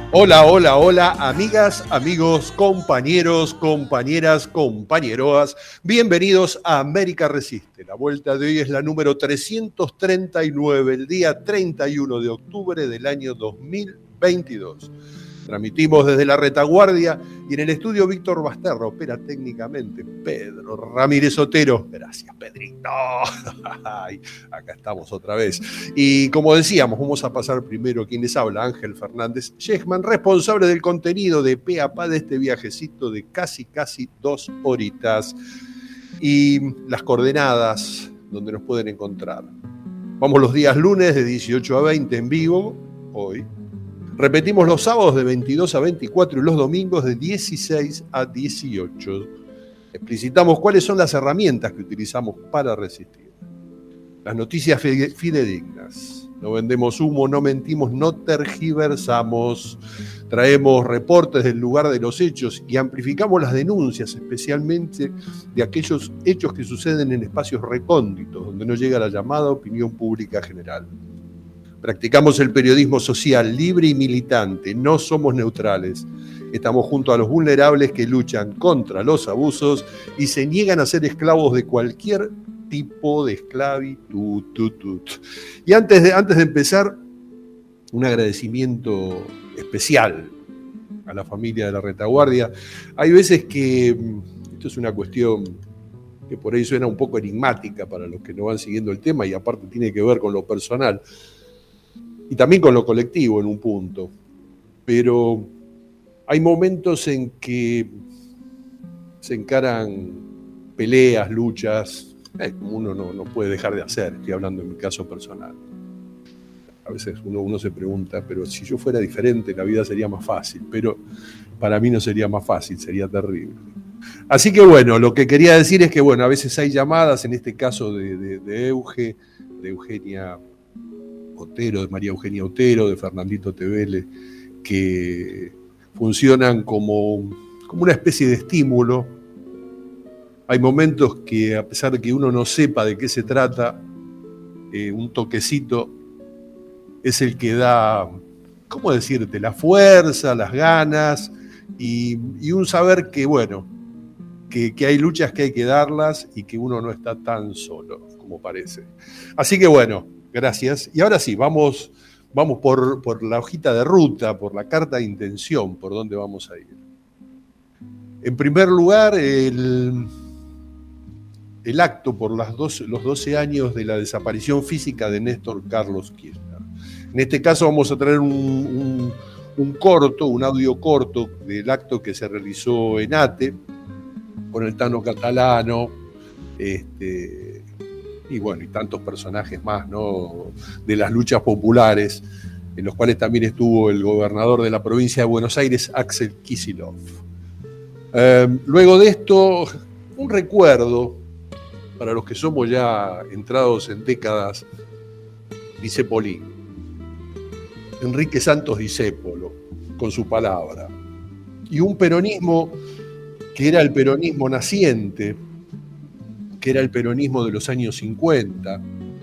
Hola, hola, hola, amigas, amigos, compañeros, compañeras, compañeroas. Bienvenidos a América Resiste. La vuelta de hoy es la número 339, el día 31 de octubre del año 2022. Transmitimos desde la retaguardia y en el estudio Víctor Basterra opera técnicamente Pedro Ramírez Otero. Gracias, Pedrito. Acá estamos otra vez. Y como decíamos, vamos a pasar primero quien les habla, Ángel Fernández Shechman, responsable del contenido de pe a pa de este viajecito de casi 2 horitas. Y las coordenadas donde nos pueden encontrar. Vamos los días lunes de 18 a 20 en vivo, hoy. Repetimos los sábados de 22 a 24 y los domingos de 16 a 18. Explicitamos cuáles son las herramientas que utilizamos para resistir. Las noticias fidedignas. No vendemos humo, no mentimos, no tergiversamos. Traemos reportes del lugar de los hechos y amplificamos las denuncias, especialmente de aquellos hechos que suceden en espacios recónditos, donde no llega la llamada opinión pública general. Practicamos el periodismo social, libre y militante. No somos neutrales. Estamos junto a los vulnerables que luchan contra los abusos y se niegan a ser esclavos de cualquier tipo de esclavitud. Y antes de empezar, un agradecimiento especial a la familia de la retaguardia. Hay veces que esto es una cuestión que por ahí suena un poco enigmática para los que no van siguiendo el tema y aparte tiene que ver con lo personal. Y también con lo colectivo en un punto. Pero hay momentos en que se encaran peleas, luchas, como uno no puede dejar de hacer. Estoy hablando en mi caso personal. A veces uno se pregunta, pero si yo fuera diferente, la vida sería más fácil. Pero para mí no sería más fácil, sería terrible. Así que bueno, lo que quería decir es que bueno, a veces hay llamadas, en este caso de Eugenia Otero, de María Eugenia Otero, de Fernandito Tevele, que funcionan como una especie de estímulo. Hay momentos que, a pesar de que uno no sepa de qué se trata, un toquecito es el que da, ¿cómo decirte?, la fuerza, las ganas y un saber que, bueno, que hay luchas que hay que darlas y que uno no está tan solo como parece. Así que bueno, gracias. Y ahora sí, vamos por la hojita de ruta, por la carta de intención, por dónde vamos a ir. En primer lugar, el acto por los 12 años de la desaparición física de Néstor Carlos Kirchner. En este caso vamos a traer un audio corto del acto que se realizó en ATE, con el Tano Catalano, y bueno, y tantos personajes más, ¿no?, de las luchas populares, en los cuales también estuvo el gobernador de la provincia de Buenos Aires, Axel Kicillof. Luego de esto, un recuerdo para los que somos ya entrados en décadas Discepolín. Enrique Santos Discépolo, con su palabra. Y un peronismo que era el peronismo naciente, que era el peronismo de los años 50.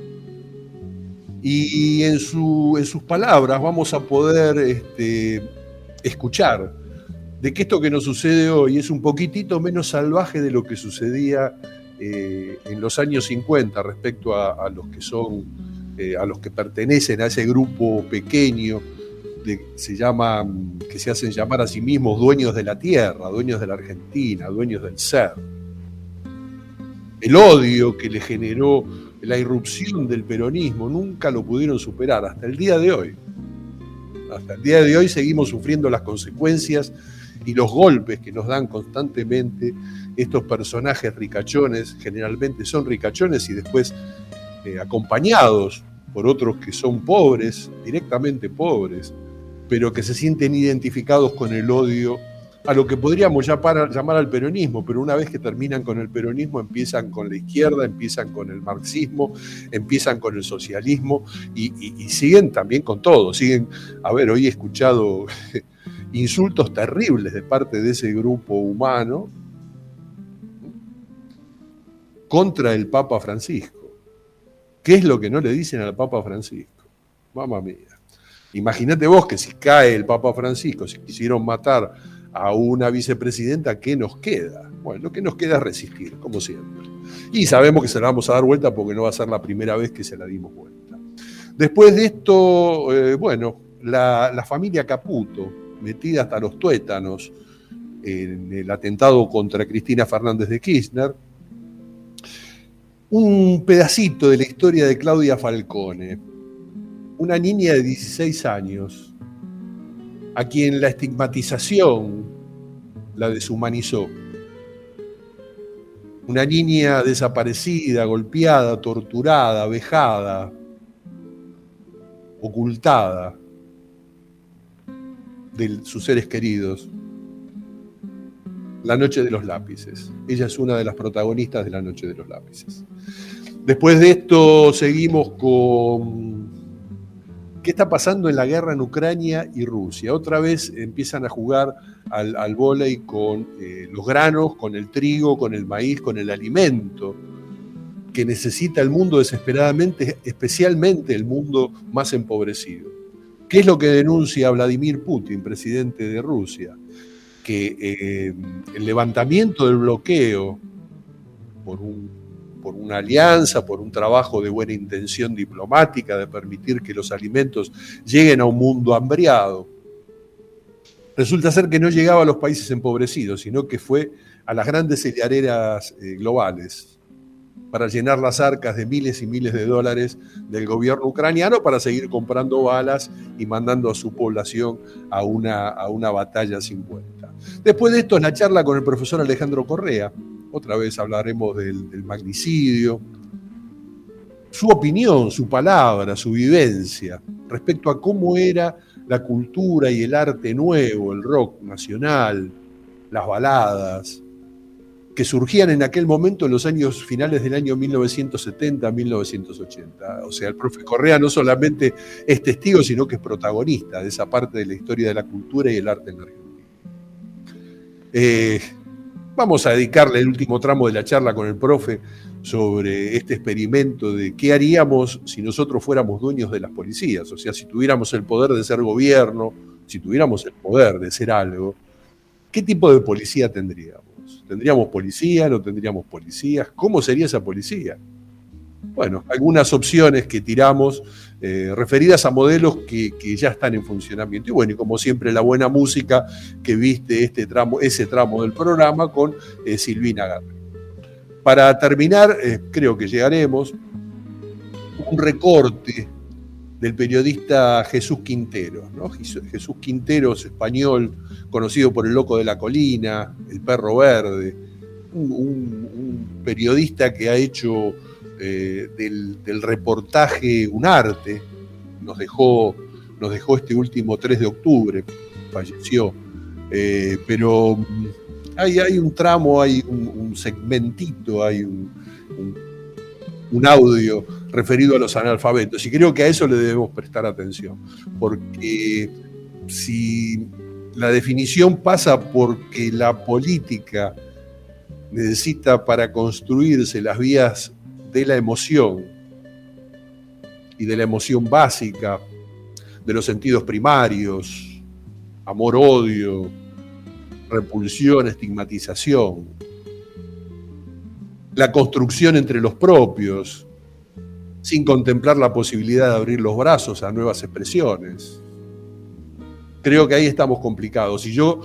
Y en sus palabras vamos a poder escuchar de que esto que nos sucede hoy es un poquitito menos salvaje de lo que sucedía en los años 50 respecto a los que son, a los que pertenecen a ese grupo pequeño que se hacen llamar a sí mismos dueños de la tierra, dueños de la Argentina, dueños del ser. El odio que le generó la irrupción del peronismo nunca lo pudieron superar hasta el día de hoy. Hasta el día de hoy seguimos sufriendo las consecuencias y los golpes que nos dan constantemente estos personajes ricachones. Generalmente son ricachones y después acompañados por otros que son pobres, directamente pobres, pero que se sienten identificados con el odio a lo que podríamos llamar al peronismo, pero una vez que terminan con el peronismo empiezan con la izquierda, empiezan con el marxismo, empiezan con el socialismo y siguen también con todo. Hoy he escuchado insultos terribles de parte de ese grupo humano contra el Papa Francisco. ¿Qué es lo que no le dicen al Papa Francisco? Mamma mía. Imagínate vos que si cae el Papa Francisco, si quisieron matar a una vicepresidenta, ¿qué nos queda? Bueno, lo que nos queda es resistir, como siempre. Y sabemos que se la vamos a dar vuelta porque no va a ser la primera vez que se la dimos vuelta. Después de esto, la familia Caputo, metida hasta los tuétanos en el atentado contra Cristina Fernández de Kirchner, un pedacito de la historia de Claudia Falcone, una niña de 16 años, a quien la estigmatización la deshumanizó. Una niña desaparecida, golpeada, torturada, vejada, ocultada de sus seres queridos. La Noche de los Lápices. Ella es una de las protagonistas de La Noche de los Lápices. Después de esto seguimos con qué está pasando en la guerra en Ucrania y Rusia. Otra vez empiezan a jugar al vóley con los granos, con el trigo, con el maíz, con el alimento que necesita el mundo desesperadamente, especialmente el mundo más empobrecido. ¿Qué es lo que denuncia Vladimir Putin, presidente de Rusia? Que el levantamiento del bloqueo por una alianza, por un trabajo de buena intención diplomática, de permitir que los alimentos lleguen a un mundo hambriado, resulta ser que no llegaba a los países empobrecidos, sino que fue a las grandes cerealeras globales para llenar las arcas de miles y miles de dólares del gobierno ucraniano para seguir comprando balas y mandando a su población a una batalla sin vuelta. Después de esto es la charla con el profesor Alejandro Correa. Otra vez hablaremos del magnicidio, su opinión, su palabra, su vivencia respecto a cómo era la cultura y el arte nuevo, el rock nacional, las baladas, que surgían en aquel momento en los años finales del año 1970-1980. O sea, el profe Correa no solamente es testigo, sino que es protagonista de esa parte de la historia de la cultura y el arte en Argentina. Vamos a dedicarle el último tramo de la charla con el profe sobre este experimento de qué haríamos si nosotros fuéramos dueños de las policías. O sea, si tuviéramos el poder de ser gobierno, si tuviéramos el poder de ser algo, ¿qué tipo de policía tendríamos? ¿Tendríamos policía? ¿No tendríamos policías? ¿Cómo sería esa policía? Bueno, algunas opciones que tiramos referidas a modelos que ya están en funcionamiento. Y bueno, y como siempre, la buena música que viste ese tramo del programa con Silvina Garre. Para terminar, creo que llegaremos, un recorte del periodista Jesús Quinteros, ¿no? Jesús Quinteros, español, conocido por El Loco de la Colina, El Perro Verde, un periodista que ha hecho del reportaje un arte. Nos dejó este último 3 de octubre, falleció, pero hay un tramo, hay un segmentito, hay un audio referido a los analfabetos, y creo que a eso le debemos prestar atención, porque si la definición pasa porque la política necesita para construirse las vías de la emoción y de la emoción básica, de los sentidos primarios, amor-odio, repulsión, estigmatización, la construcción entre los propios, sin contemplar la posibilidad de abrir los brazos a nuevas expresiones. Creo que ahí estamos complicados. Y yo,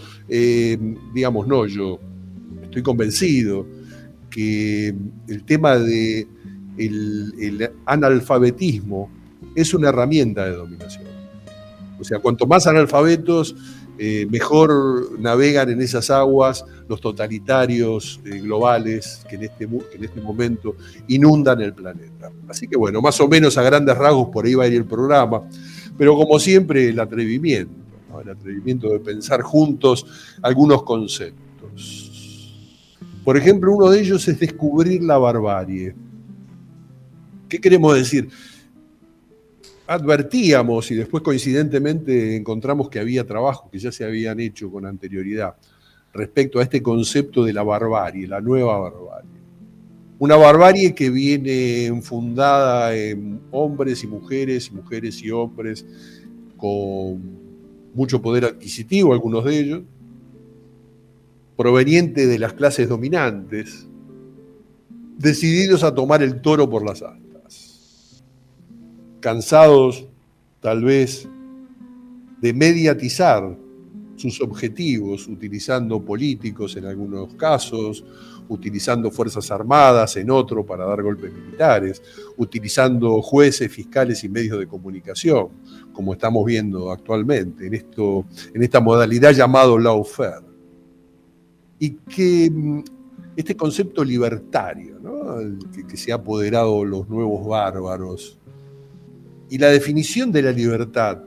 yo estoy convencido que el tema del analfabetismo es una herramienta de dominación. O sea, cuanto más analfabetos, mejor navegan en esas aguas los totalitarios globales que en este momento inundan el planeta. Así que bueno, más o menos a grandes rasgos por ahí va a ir el programa, pero como siempre el atrevimiento, ¿no? El atrevimiento de pensar juntos algunos conceptos. Por ejemplo, uno de ellos es descubrir la barbarie. ¿Qué queremos decir? Advertíamos y después coincidentemente encontramos que había trabajos que ya se habían hecho con anterioridad respecto a este concepto de la barbarie, la nueva barbarie. Una barbarie que viene fundada en hombres y mujeres y hombres, con mucho poder adquisitivo, algunos de ellos, provenientes de las clases dominantes, decididos a tomar el toro por las astas, cansados tal vez de mediatizar sus objetivos, utilizando políticos en algunos casos, utilizando fuerzas armadas en otro para dar golpes militares, utilizando jueces, fiscales y medios de comunicación, como estamos viendo actualmente en esta modalidad llamado lawfare. Y que este concepto libertario, ¿no? que se ha apoderado los nuevos bárbaros, y la definición de la libertad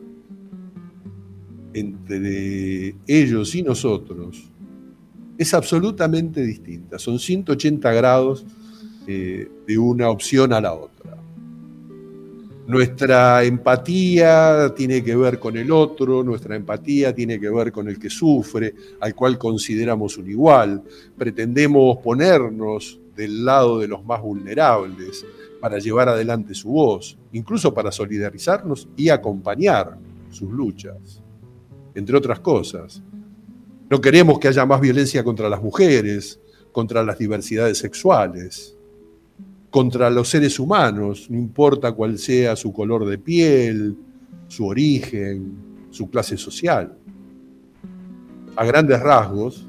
entre ellos y nosotros es absolutamente distinta. Son 180 grados de una opción a la otra. Nuestra empatía tiene que ver con el otro, nuestra empatía tiene que ver con el que sufre, al cual consideramos un igual. Pretendemos ponernos del lado de los más vulnerables para llevar adelante su voz, incluso para solidarizarnos y acompañar sus luchas, entre otras cosas. No queremos que haya más violencia contra las mujeres, contra las diversidades sexuales, contra los seres humanos, no importa cuál sea su color de piel, su origen, su clase social. A grandes rasgos,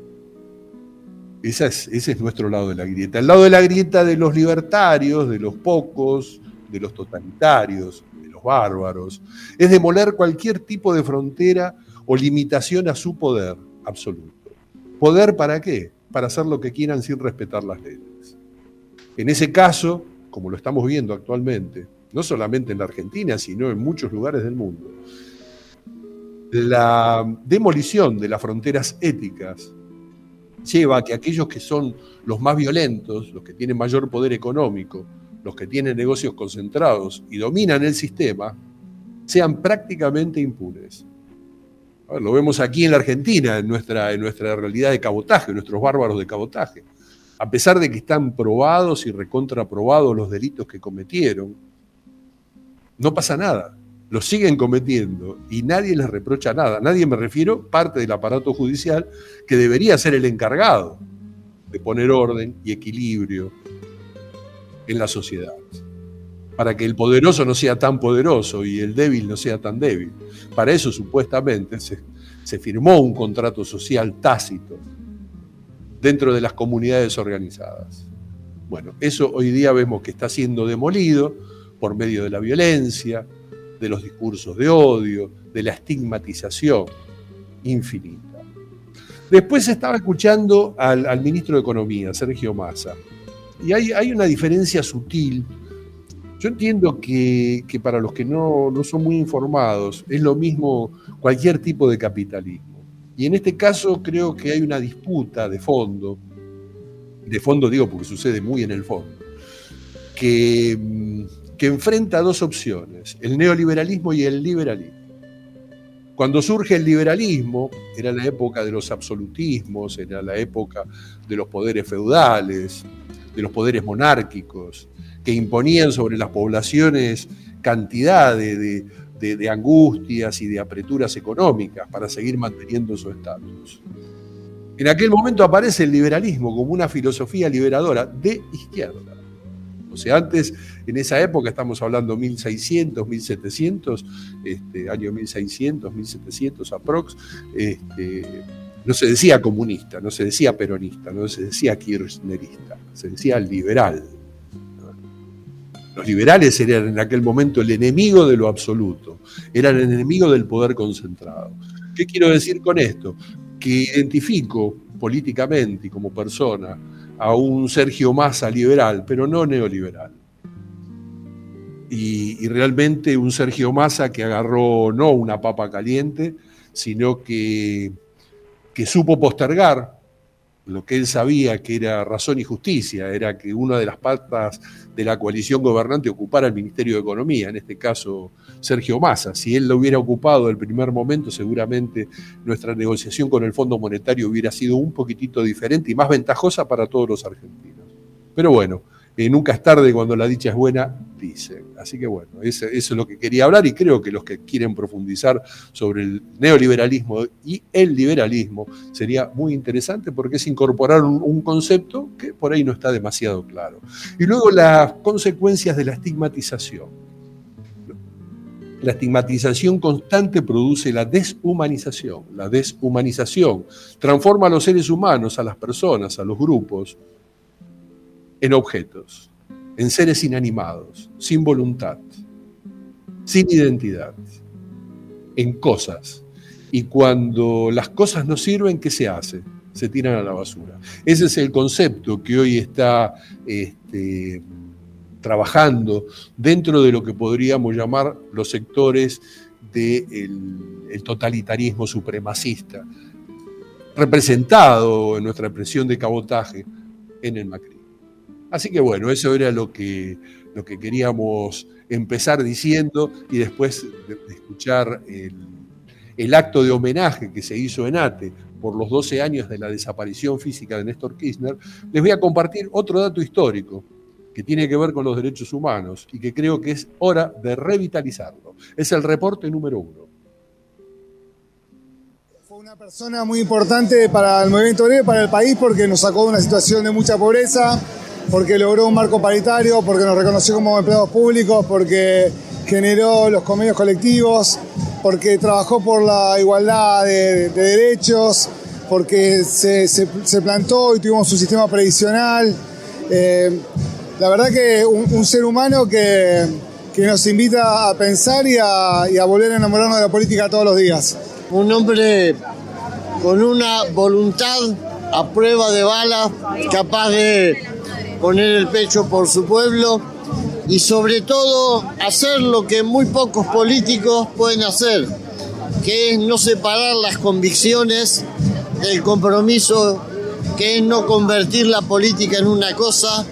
ese es nuestro lado de la grieta. El lado de la grieta de los libertarios, de los pocos, de los totalitarios, de los bárbaros, es demoler cualquier tipo de frontera o limitación a su poder absoluto. ¿Poder para qué? Para hacer lo que quieran sin respetar las leyes. En ese caso, como lo estamos viendo actualmente, no solamente en la Argentina, sino en muchos lugares del mundo, la demolición de las fronteras éticas lleva a que aquellos que son los más violentos, los que tienen mayor poder económico, los que tienen negocios concentrados y dominan el sistema, sean prácticamente impunes. Lo vemos aquí en la Argentina, en nuestra realidad de cabotaje, nuestros bárbaros de cabotaje. A pesar de que están probados y recontraprobados los delitos que cometieron, no pasa nada. Los siguen cometiendo y nadie les reprocha nada. Nadie, me refiero, parte del aparato judicial que debería ser el encargado de poner orden y equilibrio en la sociedad, para que el poderoso no sea tan poderoso y el débil no sea tan débil. Para eso supuestamente se firmó un contrato social tácito dentro de las comunidades organizadas. Bueno, eso hoy día vemos que está siendo demolido por medio de la violencia, de los discursos de odio, de la estigmatización infinita. Después estaba escuchando al ministro de Economía, Sergio Massa, y hay una diferencia sutil. Yo entiendo que para los que no son muy informados, es lo mismo cualquier tipo de capitalismo. Y en este caso creo que hay una disputa de fondo digo porque sucede muy en el fondo, que enfrenta dos opciones, el neoliberalismo y el liberalismo. Cuando surge el liberalismo, era la época de los absolutismos, era la época de los poderes feudales, de los poderes monárquicos, que imponían sobre las poblaciones cantidad de angustias y de apreturas económicas para seguir manteniendo su estatus. En aquel momento aparece el liberalismo como una filosofía liberadora de izquierda. O sea, antes, en esa época, estamos hablando 1600, 1700, año 1600, 1700 aprox, no se decía comunista, no se decía peronista, no se decía kirchnerista, se decía liberal. Los liberales eran en aquel momento el enemigo de lo absoluto, eran el enemigo del poder concentrado. ¿Qué quiero decir con esto? Que identifico políticamente y como persona a un Sergio Massa liberal, pero no neoliberal. Y realmente un Sergio Massa que agarró no una papa caliente, sino que supo postergar lo que él sabía que era razón y justicia, era que una de las patas de la coalición gobernante ocupara el Ministerio de Economía, en este caso Sergio Massa. Si él lo hubiera ocupado en el primer momento, seguramente nuestra negociación con el Fondo Monetario hubiera sido un poquitito diferente y más ventajosa para todos los argentinos. Pero bueno, nunca es tarde cuando la dicha es buena, dice. Así que bueno, eso es lo que quería hablar, y creo que los que quieren profundizar sobre el neoliberalismo y el liberalismo sería muy interesante, porque es incorporar un concepto que por ahí no está demasiado claro. Y luego las consecuencias de la estigmatización. La estigmatización constante produce la deshumanización. La deshumanización transforma a los seres humanos, a las personas, a los grupos, en objetos, en seres inanimados, sin voluntad, sin identidad, en cosas. Y cuando las cosas no sirven, ¿qué se hace? Se tiran a la basura. Ese es el concepto que hoy está trabajando dentro de lo que podríamos llamar los sectores del totalitarismo supremacista, representado en nuestra expresión de cabotaje en el macrismo. Así que bueno, eso era lo que queríamos empezar diciendo, y después de escuchar el acto de homenaje que se hizo en ATE por los 12 años de la desaparición física de Néstor Kirchner, les voy a compartir otro dato histórico que tiene que ver con los derechos humanos y que creo que es hora de revitalizarlo. Es el reporte número 1. Fue una persona muy importante para el movimiento obrero, para el país, porque nos sacó de una situación de mucha pobreza, porque logró un marco paritario, porque nos reconoció como empleados públicos, porque generó los convenios colectivos, porque trabajó por la igualdad de derechos, porque se plantó y tuvimos un sistema previsional. La verdad que un ser humano que nos invita a pensar y a volver a enamorarnos de la política todos los días. Un hombre con una voluntad a prueba de balas, capaz de poner el pecho por su pueblo y sobre todo hacer lo que muy pocos políticos pueden hacer, que es no separar las convicciones del compromiso, que es no convertir la política en una cosa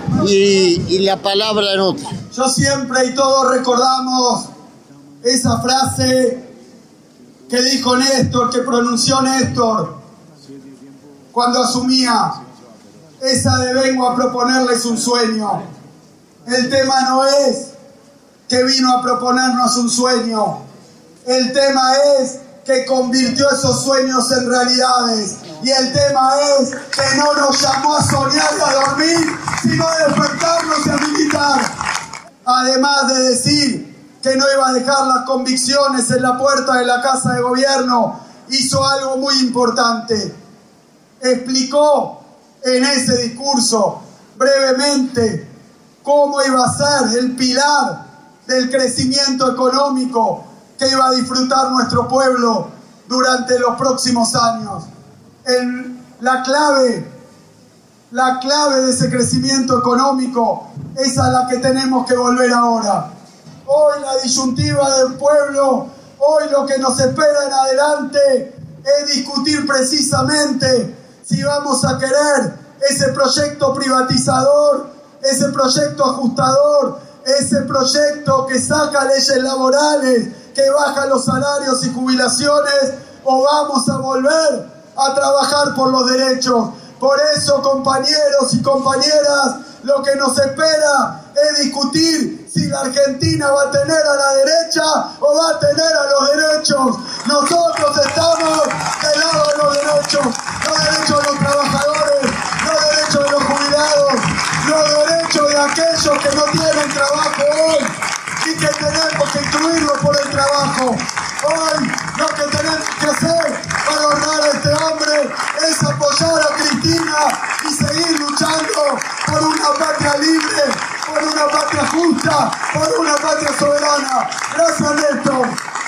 y la palabra en otra. Yo siempre y todos recordamos esa frase que dijo Néstor, que pronunció Néstor cuando asumía, esa de vengo a proponerles un sueño. El tema no es que vino a proponernos un sueño, el tema es que convirtió esos sueños en realidades. Y el tema es que no nos llamó a soñar y a dormir, sino a despertarnos y a militar. Además de decir que no iba a dejar las convicciones en la puerta de la Casa de Gobierno, hizo algo muy importante. Explicó en ese discurso brevemente cómo iba a ser el pilar del crecimiento económico que iba a disfrutar nuestro pueblo durante los próximos años. La clave de ese crecimiento económico es a la que tenemos que volver ahora. Hoy la disyuntiva del pueblo, hoy lo que nos espera en adelante es discutir precisamente si vamos a querer ese proyecto privatizador, ese proyecto ajustador, ese proyecto que saca leyes laborales, que baja los salarios y jubilaciones, o vamos a volver a trabajar por los derechos. Por eso, compañeros y compañeras, lo que nos espera es discutir si la Argentina va a tener a la derecha o va a tener a los derechos. Nosotros estamos del lado de los derechos de los trabajadores, los derechos de los jubilados, los derechos de aquellos que no tienen trabajo hoy y que tenemos que incluirlos por el trabajo. Hoy lo que tenemos que hacer para honrar a este hombre es apoyar a Cristina y seguir luchando por una patria libre, por una patria justa, por una patria soberana. Gracias, Néstor.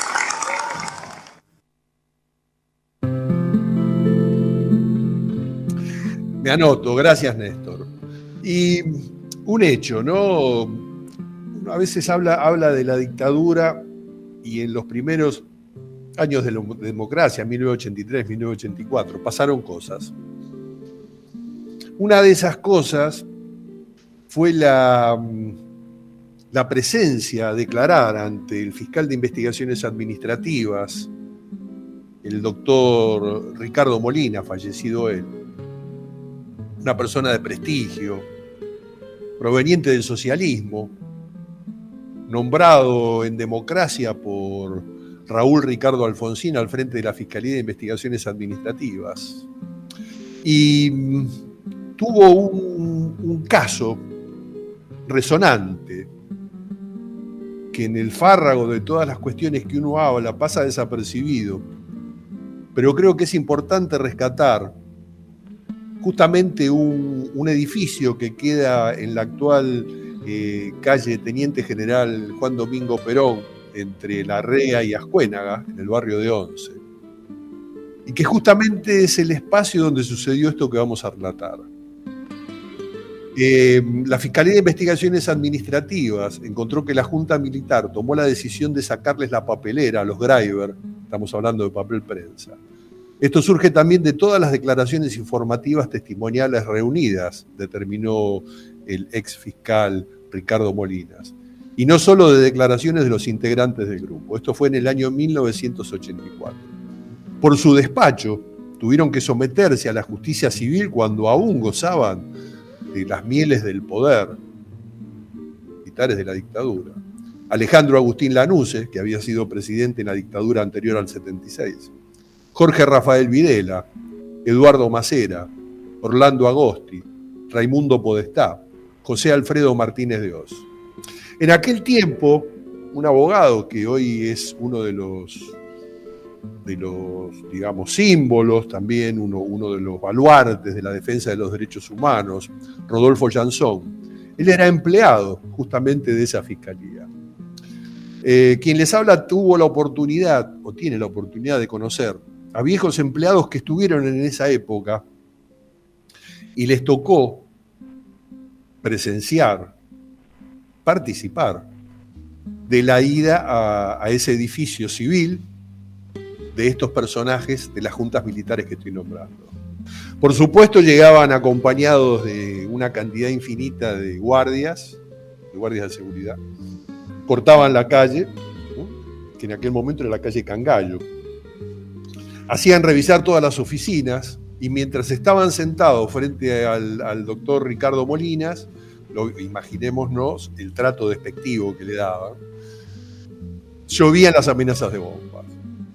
Me anoto, gracias, Néstor. Y un hecho, ¿no? Uno a veces habla de la dictadura, y en los primeros años de la democracia, 1983, 1984, pasaron cosas. Una de esas cosas fue la presencia declarada ante el fiscal de investigaciones administrativas, el doctor Ricardo Molina, fallecido él, una persona de prestigio, proveniente del socialismo, nombrado en democracia por Raúl Ricardo Alfonsín al frente de la Fiscalía de Investigaciones Administrativas. Y tuvo un caso resonante que en el fárrago de todas las cuestiones que uno habla pasa desapercibido, pero creo que es importante rescatar justamente un edificio que queda en la actual calle Teniente General Juan Domingo Perón, entre Larrea y Ascuénaga, en el barrio de Once, y que justamente es el espacio donde sucedió esto que vamos a relatar. La Fiscalía de Investigaciones Administrativas encontró que la Junta Militar tomó la decisión de sacarles la papelera a los Greiber, estamos hablando de papel prensa. Esto surge también de todas las declaraciones informativas testimoniales reunidas, determinó el ex fiscal Ricardo Molinas, y no solo de declaraciones de los integrantes del grupo. Esto fue en el año 1984. Por su despacho, tuvieron que someterse a la justicia civil cuando aún gozaban de las mieles del poder, militares de la dictadura. Alejandro Agustín Lanusse, que había sido presidente en la dictadura anterior al 76. Jorge Rafael Videla, Eduardo Macera, Orlando Agosti, Raimundo Podestá, José Alfredo Martínez de Oz. En aquel tiempo, un abogado que hoy es uno de los digamos, símbolos, también uno de los baluartes de la defensa de los derechos humanos, Rodolfo Jansson, él era empleado justamente de esa fiscalía. Quien les habla tuvo la oportunidad, o tiene la oportunidad de conocer a viejos empleados que estuvieron en esa época y les tocó presenciar, participar de la ida a ese edificio civil de estos personajes de las juntas militares que estoy nombrando. Por supuesto, llegaban acompañados de una cantidad infinita de guardias de seguridad. Cortaban la calle, ¿no?, que en aquel momento era la calle Cangallo. Hacían revisar todas las oficinas y mientras estaban sentados frente al doctor Ricardo Molinas, imaginémonos el trato despectivo que le daban, llovían las amenazas de bombas.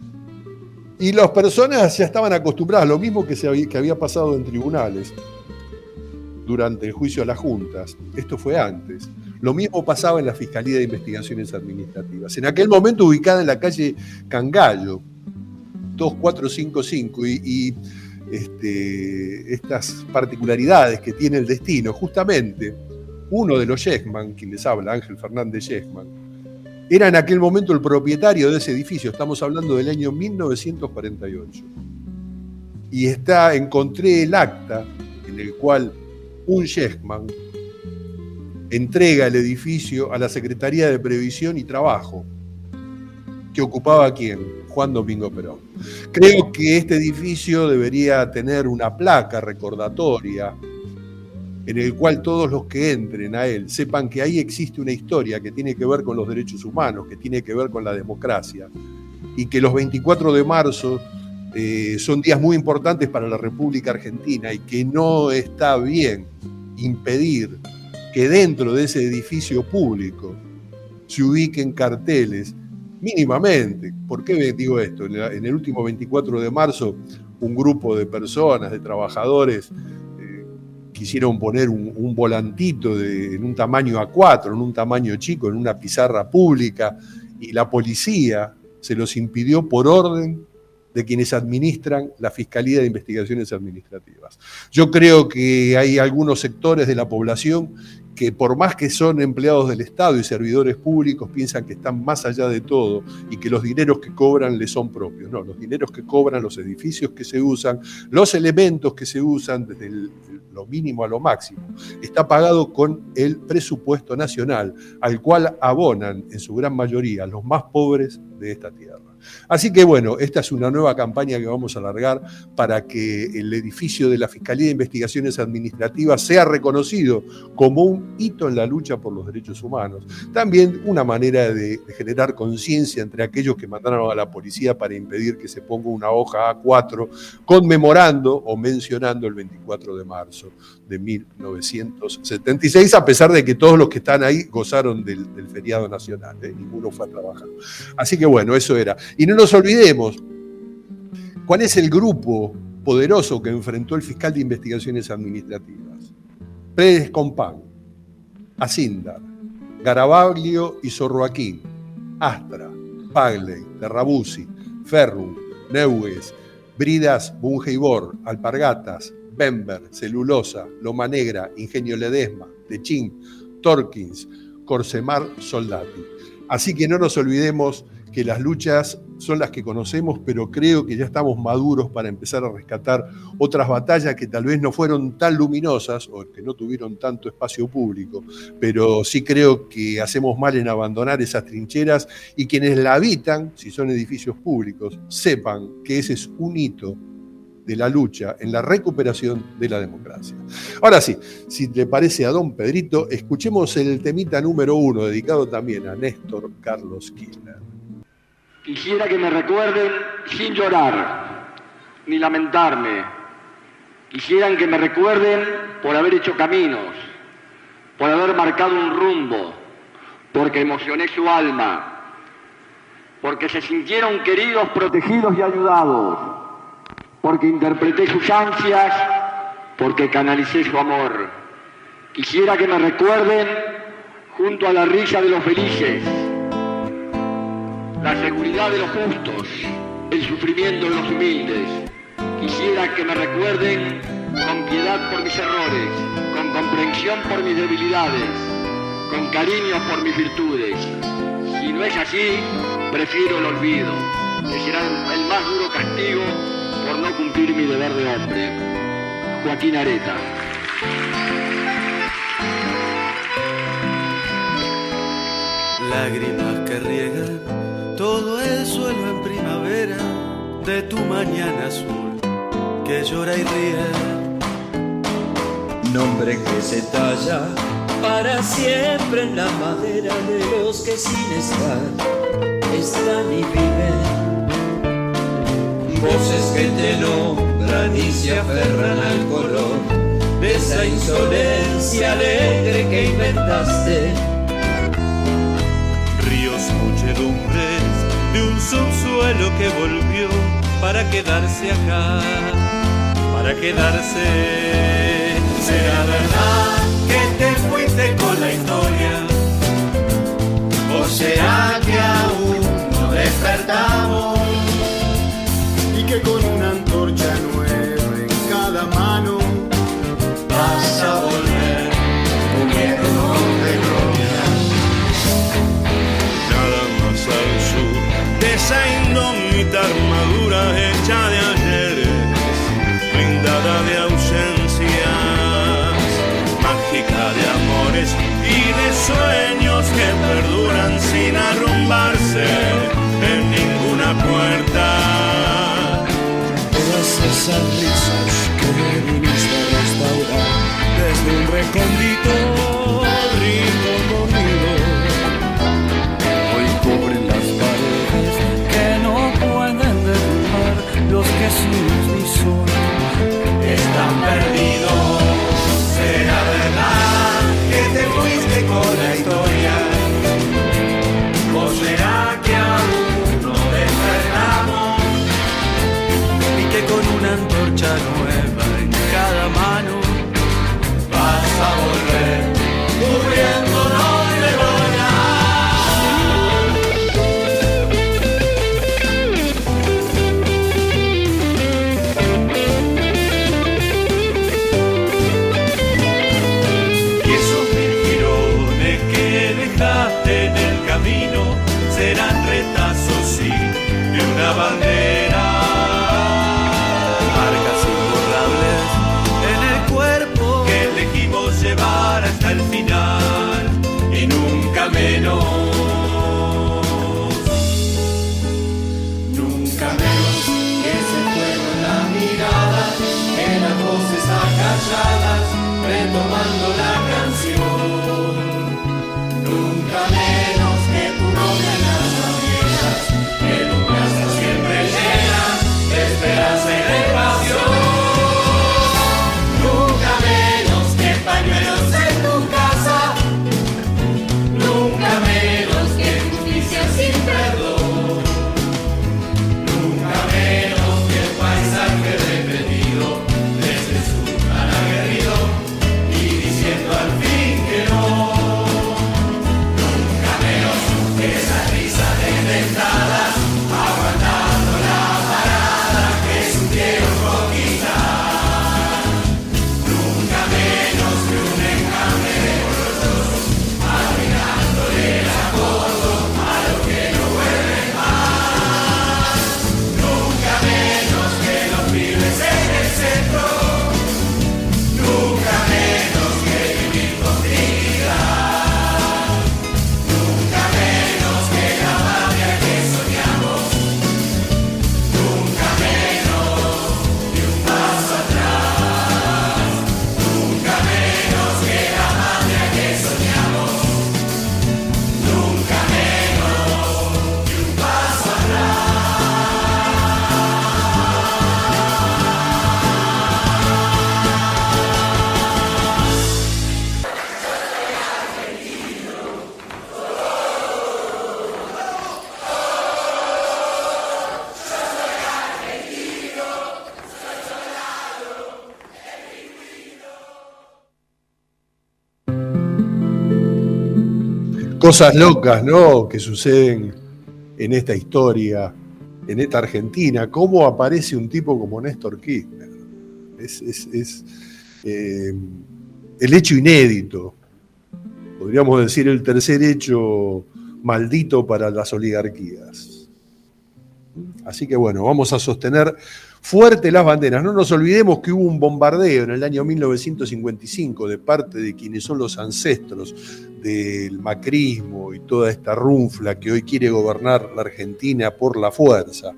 Y las personas ya estaban acostumbradas, lo mismo que había pasado en tribunales durante el juicio a las juntas. Esto fue antes. Lo mismo pasaba en la Fiscalía de Investigaciones Administrativas. En aquel momento ubicada en la calle Cangallo, 2455, y estas particularidades que tiene el destino, justamente uno de los Yesman, quien les habla, Ángel Fernández Yesman, era en aquel momento el propietario de ese edificio. Estamos hablando del año 1948. Y encontré el acta en el cual un Yesman entrega el edificio a la Secretaría de Previsión y Trabajo, que ocupaba ¿a quién? Juan Domingo Perón. Creo que este edificio debería tener una placa recordatoria en el cual todos los que entren a él sepan que ahí existe una historia que tiene que ver con los derechos humanos, que tiene que ver con la democracia, y que los 24 de marzo son días muy importantes para la República Argentina y que no está bien impedir que dentro de ese edificio público se ubiquen carteles mínimamente. ¿Por qué digo esto? En el último 24 de marzo, un grupo de personas, de trabajadores, quisieron poner un volantito en un tamaño A4, en un tamaño chico, en una pizarra pública, y la policía se los impidió por orden de quienes administran la Fiscalía de Investigaciones Administrativas. Yo creo que hay algunos sectores de la población que, por más que son empleados del Estado y servidores públicos, piensan que están más allá de todo y que los dineros que cobran les son propios. No, los dineros que cobran, los edificios que se usan, los elementos que se usan desde lo mínimo a lo máximo, está pagado con el presupuesto nacional, al cual abonan en su gran mayoría los más pobres de esta tierra. Así que bueno, esta es una nueva campaña que vamos a alargar para que el edificio de la Fiscalía de Investigaciones Administrativas sea reconocido como un hito en la lucha por los derechos humanos. También una manera de generar conciencia entre aquellos que mandaron a la policía para impedir que se ponga una hoja A4 conmemorando o mencionando el 24 de marzo de 1976, a pesar de que todos los que están ahí gozaron del feriado nacional, ninguno fue a trabajar. Así que bueno, eso era. Y no nos olvidemos cuál es el grupo poderoso que enfrentó el fiscal de investigaciones administrativas. Pérez Compán, Asíndar, Garavaglio y Sorroaquín, Astra, Pagley, Terrabuzzi, Ferrum, Neugues, Bridas, Bungeibor, Alpargatas, Bember, Celulosa, Loma Negra, Ingenio Ledesma, Techín, Torkins, Corsemar, Soldati. Así que no nos olvidemos que las luchas son las que conocemos, pero creo que ya estamos maduros para empezar a rescatar otras batallas que tal vez no fueron tan luminosas o que no tuvieron tanto espacio público, pero sí creo que hacemos mal en abandonar esas trincheras y quienes la habitan, si son edificios públicos, sepan que ese es un hito de la lucha en la recuperación de la democracia. Ahora sí, si le parece a don Pedrito, escuchemos el temita número 1, dedicado también a Néstor Carlos Kirchner. Quisiera que me recuerden sin llorar, ni lamentarme. Quisieran que me recuerden por haber hecho caminos, por haber marcado un rumbo, porque emocioné su alma, porque se sintieron queridos, protegidos y ayudados, porque interpreté sus ansias, porque canalicé su amor. Quisiera que me recuerden junto a la risa de los felices, la seguridad de los justos, el sufrimiento de los humildes. Quisiera que me recuerden con piedad por mis errores, con comprensión por mis debilidades, con cariño por mis virtudes. Si no es así, prefiero el olvido, que será el más duro castigo por no cumplir mi deber de hombre. Joaquín Areta. Lágrimas que riegan todo el suelo en primavera de tu mañana azul que llora y ríe. Nombre que se talla para siempre en la madera de los que sin estar están y viven. Voces que te nombran y se aferran al color de esa insolencia alegre que inventaste. Ríos, muchedumbres de un subsuelo que volvió para quedarse acá, para quedarse. ¿Será verdad que te fuiste con la historia? ¿O será que aún no despertamos? Y que con una antorcha nueva en cada mano vas a volver cubierto de gloria. Nada más al sur de esa indómita armadura hecha de ayer, blindada de ausencia. cuando la canción, nunca menos que tu nombre en las familias, que tu casa siempre llena de esperanza y de pasión. Nunca menos que pañuelos en tu casa, nunca menos que justicia sin perdón, nunca menos que el paisaje repetido desde el sur tan aguerrido y diciendo al fin que no. Nunca menos que esa risa desdentada aguantando la parada que supieron conquistar. Nunca menos que un enjambre de borrachos arruinándole el apodo a los que no vuelven más. Nunca menos que los pibes en el centro, nunca menos que vivir con dignidad, nunca menos que la patria que soñamos, nunca menos que un paso atrás, nunca menos que la patria que soñamos, nunca menos que un paso atrás. Cosas locas, ¿no?, que suceden en esta historia, en esta Argentina. ¿Cómo aparece un tipo como Néstor Kirchner? Es el hecho inédito, podríamos decir el tercer hecho maldito para las oligarquías. Así que bueno, vamos a sostener fuerte las banderas. No nos olvidemos que hubo un bombardeo en el año 1955 de parte de quienes son los ancestros del macrismo y toda esta runfla que hoy quiere gobernar la Argentina por la fuerza.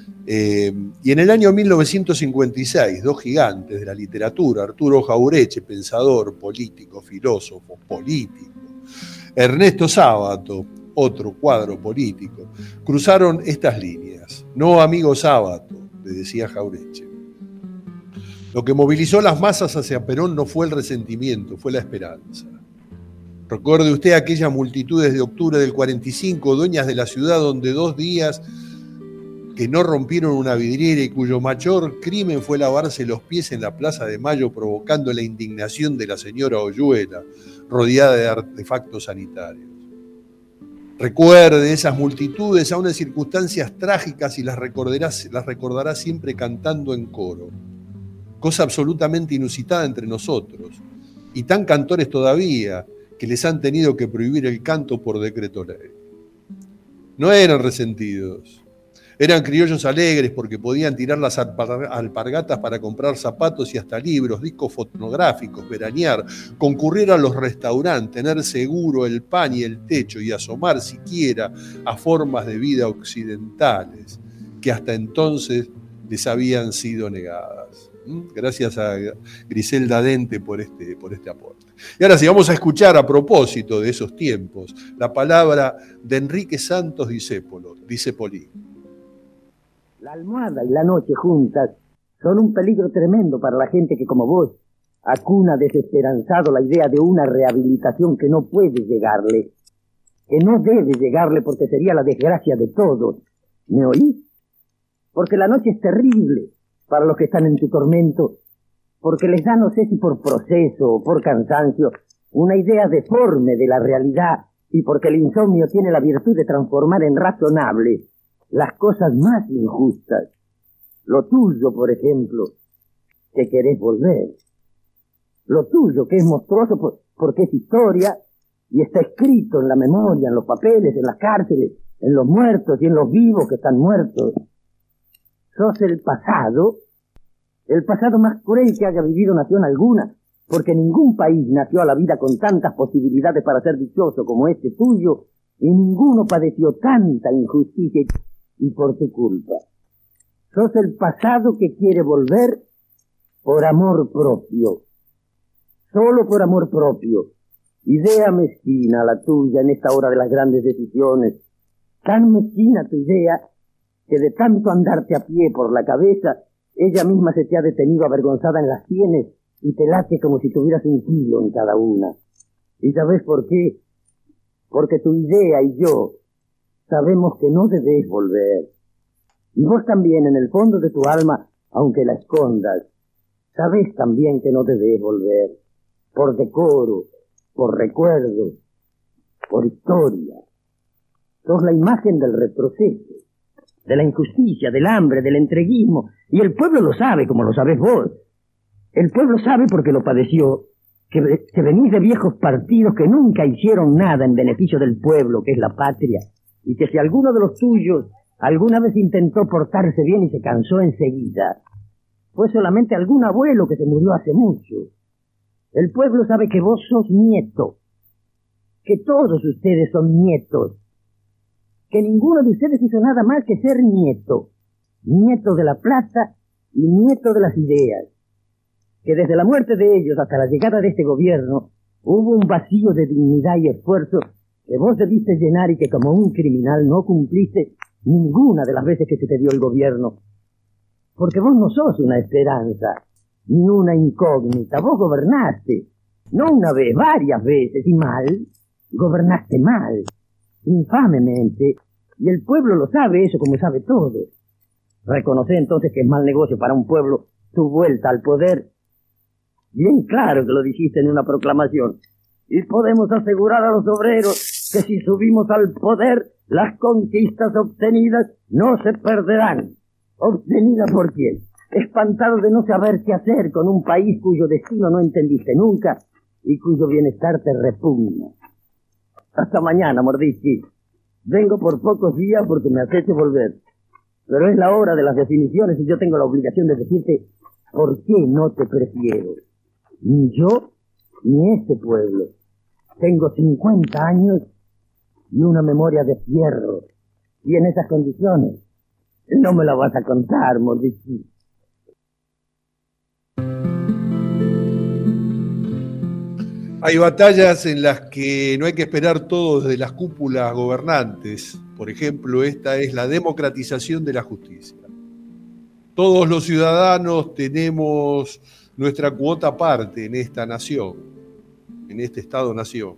Y en el año 1956, dos gigantes de la literatura, Arturo Jauretche, pensador, político, filósofo, político, Ernesto Sábato, otro cuadro político, cruzaron estas líneas. No, amigo Sábato, le decía Jauretche. Lo que movilizó las masas hacia Perón no fue el resentimiento, fue la esperanza. Recuerde usted aquellas multitudes de octubre del 45, dueñas de la ciudad, donde 2 días que no rompieron una vidriera y cuyo mayor crimen fue lavarse los pies en la Plaza de Mayo, provocando la indignación de la señora Oyuela, rodeada de artefactos sanitarios. Recuerde esas multitudes a unas circunstancias trágicas y las recordará siempre cantando en coro. Cosa absolutamente inusitada entre nosotros, y tan cantores todavía, que les han tenido que prohibir el canto por decreto ley. No eran resentidos, eran criollos alegres porque podían tirar las alpargatas para comprar zapatos y hasta libros, discos fonográficos, veranear, concurrir a los restaurantes, tener seguro el pan y el techo y asomar siquiera a formas de vida occidentales que hasta entonces les habían sido negadas. Gracias a Griselda Dente por este aporte. Y ahora sí, vamos a escuchar, a propósito de esos tiempos, la palabra de Enrique Santos Discépoli. La almohada y la noche juntas son un peligro tremendo para la gente que, como vos, acuna desesperanzado la idea de una rehabilitación que no puede llegarle, que no debe llegarle porque sería la desgracia de todos. ¿Me oís? Porque la noche es terrible para los que están en tu tormento, porque les da, no sé si por proceso o por cansancio, una idea deforme de la realidad, y porque el insomnio tiene la virtud de transformar en razonables las cosas más injustas. Lo tuyo, por ejemplo, que querés volver. Lo tuyo, que es monstruoso porque es historia y está escrito en la memoria, en los papeles, en las cárceles, en los muertos y en los vivos que están muertos. Sos el pasado más cruel que haya vivido nación alguna, porque ningún país nació a la vida con tantas posibilidades para ser dichoso como este tuyo, y ninguno padeció tanta injusticia y por tu culpa. Sos el pasado que quiere volver por amor propio. solo por amor propio. Idea mezquina la tuya en esta hora de las grandes decisiones. Tan mezquina tu idea que de tanto andarte a pie por la cabeza, ella misma se te ha detenido avergonzada en las sienes y te late como si tuvieras un kilo en cada una. ¿Y sabes por qué? Porque tu idea y yo sabemos que no debes volver. Y vos también, en el fondo de tu alma, aunque la escondas, sabes también que no debes volver. Por decoro, por recuerdo, por historia. Sos la imagen del retroceso, de la injusticia, del hambre, del entreguismo. Y el pueblo lo sabe, como lo sabés vos. El pueblo sabe porque lo padeció, que venís de viejos partidos que nunca hicieron nada en beneficio del pueblo, que es la patria, y que si alguno de los tuyos alguna vez intentó portarse bien y se cansó enseguida, fue solamente algún abuelo que se murió hace mucho. El pueblo sabe que vos sos nieto, que todos ustedes son nietos, que ninguno de ustedes hizo nada más que ser nieto, nieto de la plata y nieto de las ideas, que desde la muerte de ellos hasta la llegada de este gobierno hubo un vacío de dignidad y esfuerzo que vos debiste llenar y que como un criminal no cumpliste ninguna de las veces que se te dio el gobierno. Porque vos no sos una esperanza, ni una incógnita, vos gobernaste, no una vez, varias veces, y mal, gobernaste mal, infamemente, y el pueblo lo sabe eso como sabe todo. Reconoce entonces que es mal negocio para un pueblo tu vuelta al poder. Bien claro que lo dijiste en una proclamación, y podemos asegurar a los obreros que si subimos al poder, las conquistas obtenidas no se perderán. ¿Obtenidas por quién? Espantado de no saber qué hacer con un país cuyo destino no entendiste nunca y cuyo bienestar te repugna. Hasta mañana, Mordisky. Vengo por pocos días porque me has hecho volver. Pero es la hora de las definiciones y yo tengo la obligación de decirte por qué no te prefiero. Ni yo, ni este pueblo. Tengo 50 años y una memoria de fierro. Y en esas condiciones no me la vas a contar, Mordisky. Hay batallas en las que no hay que esperar todo desde las cúpulas gobernantes. Por ejemplo, esta es la democratización de la justicia. Todos los ciudadanos tenemos nuestra cuota aparte en esta nación, en este Estado-nación.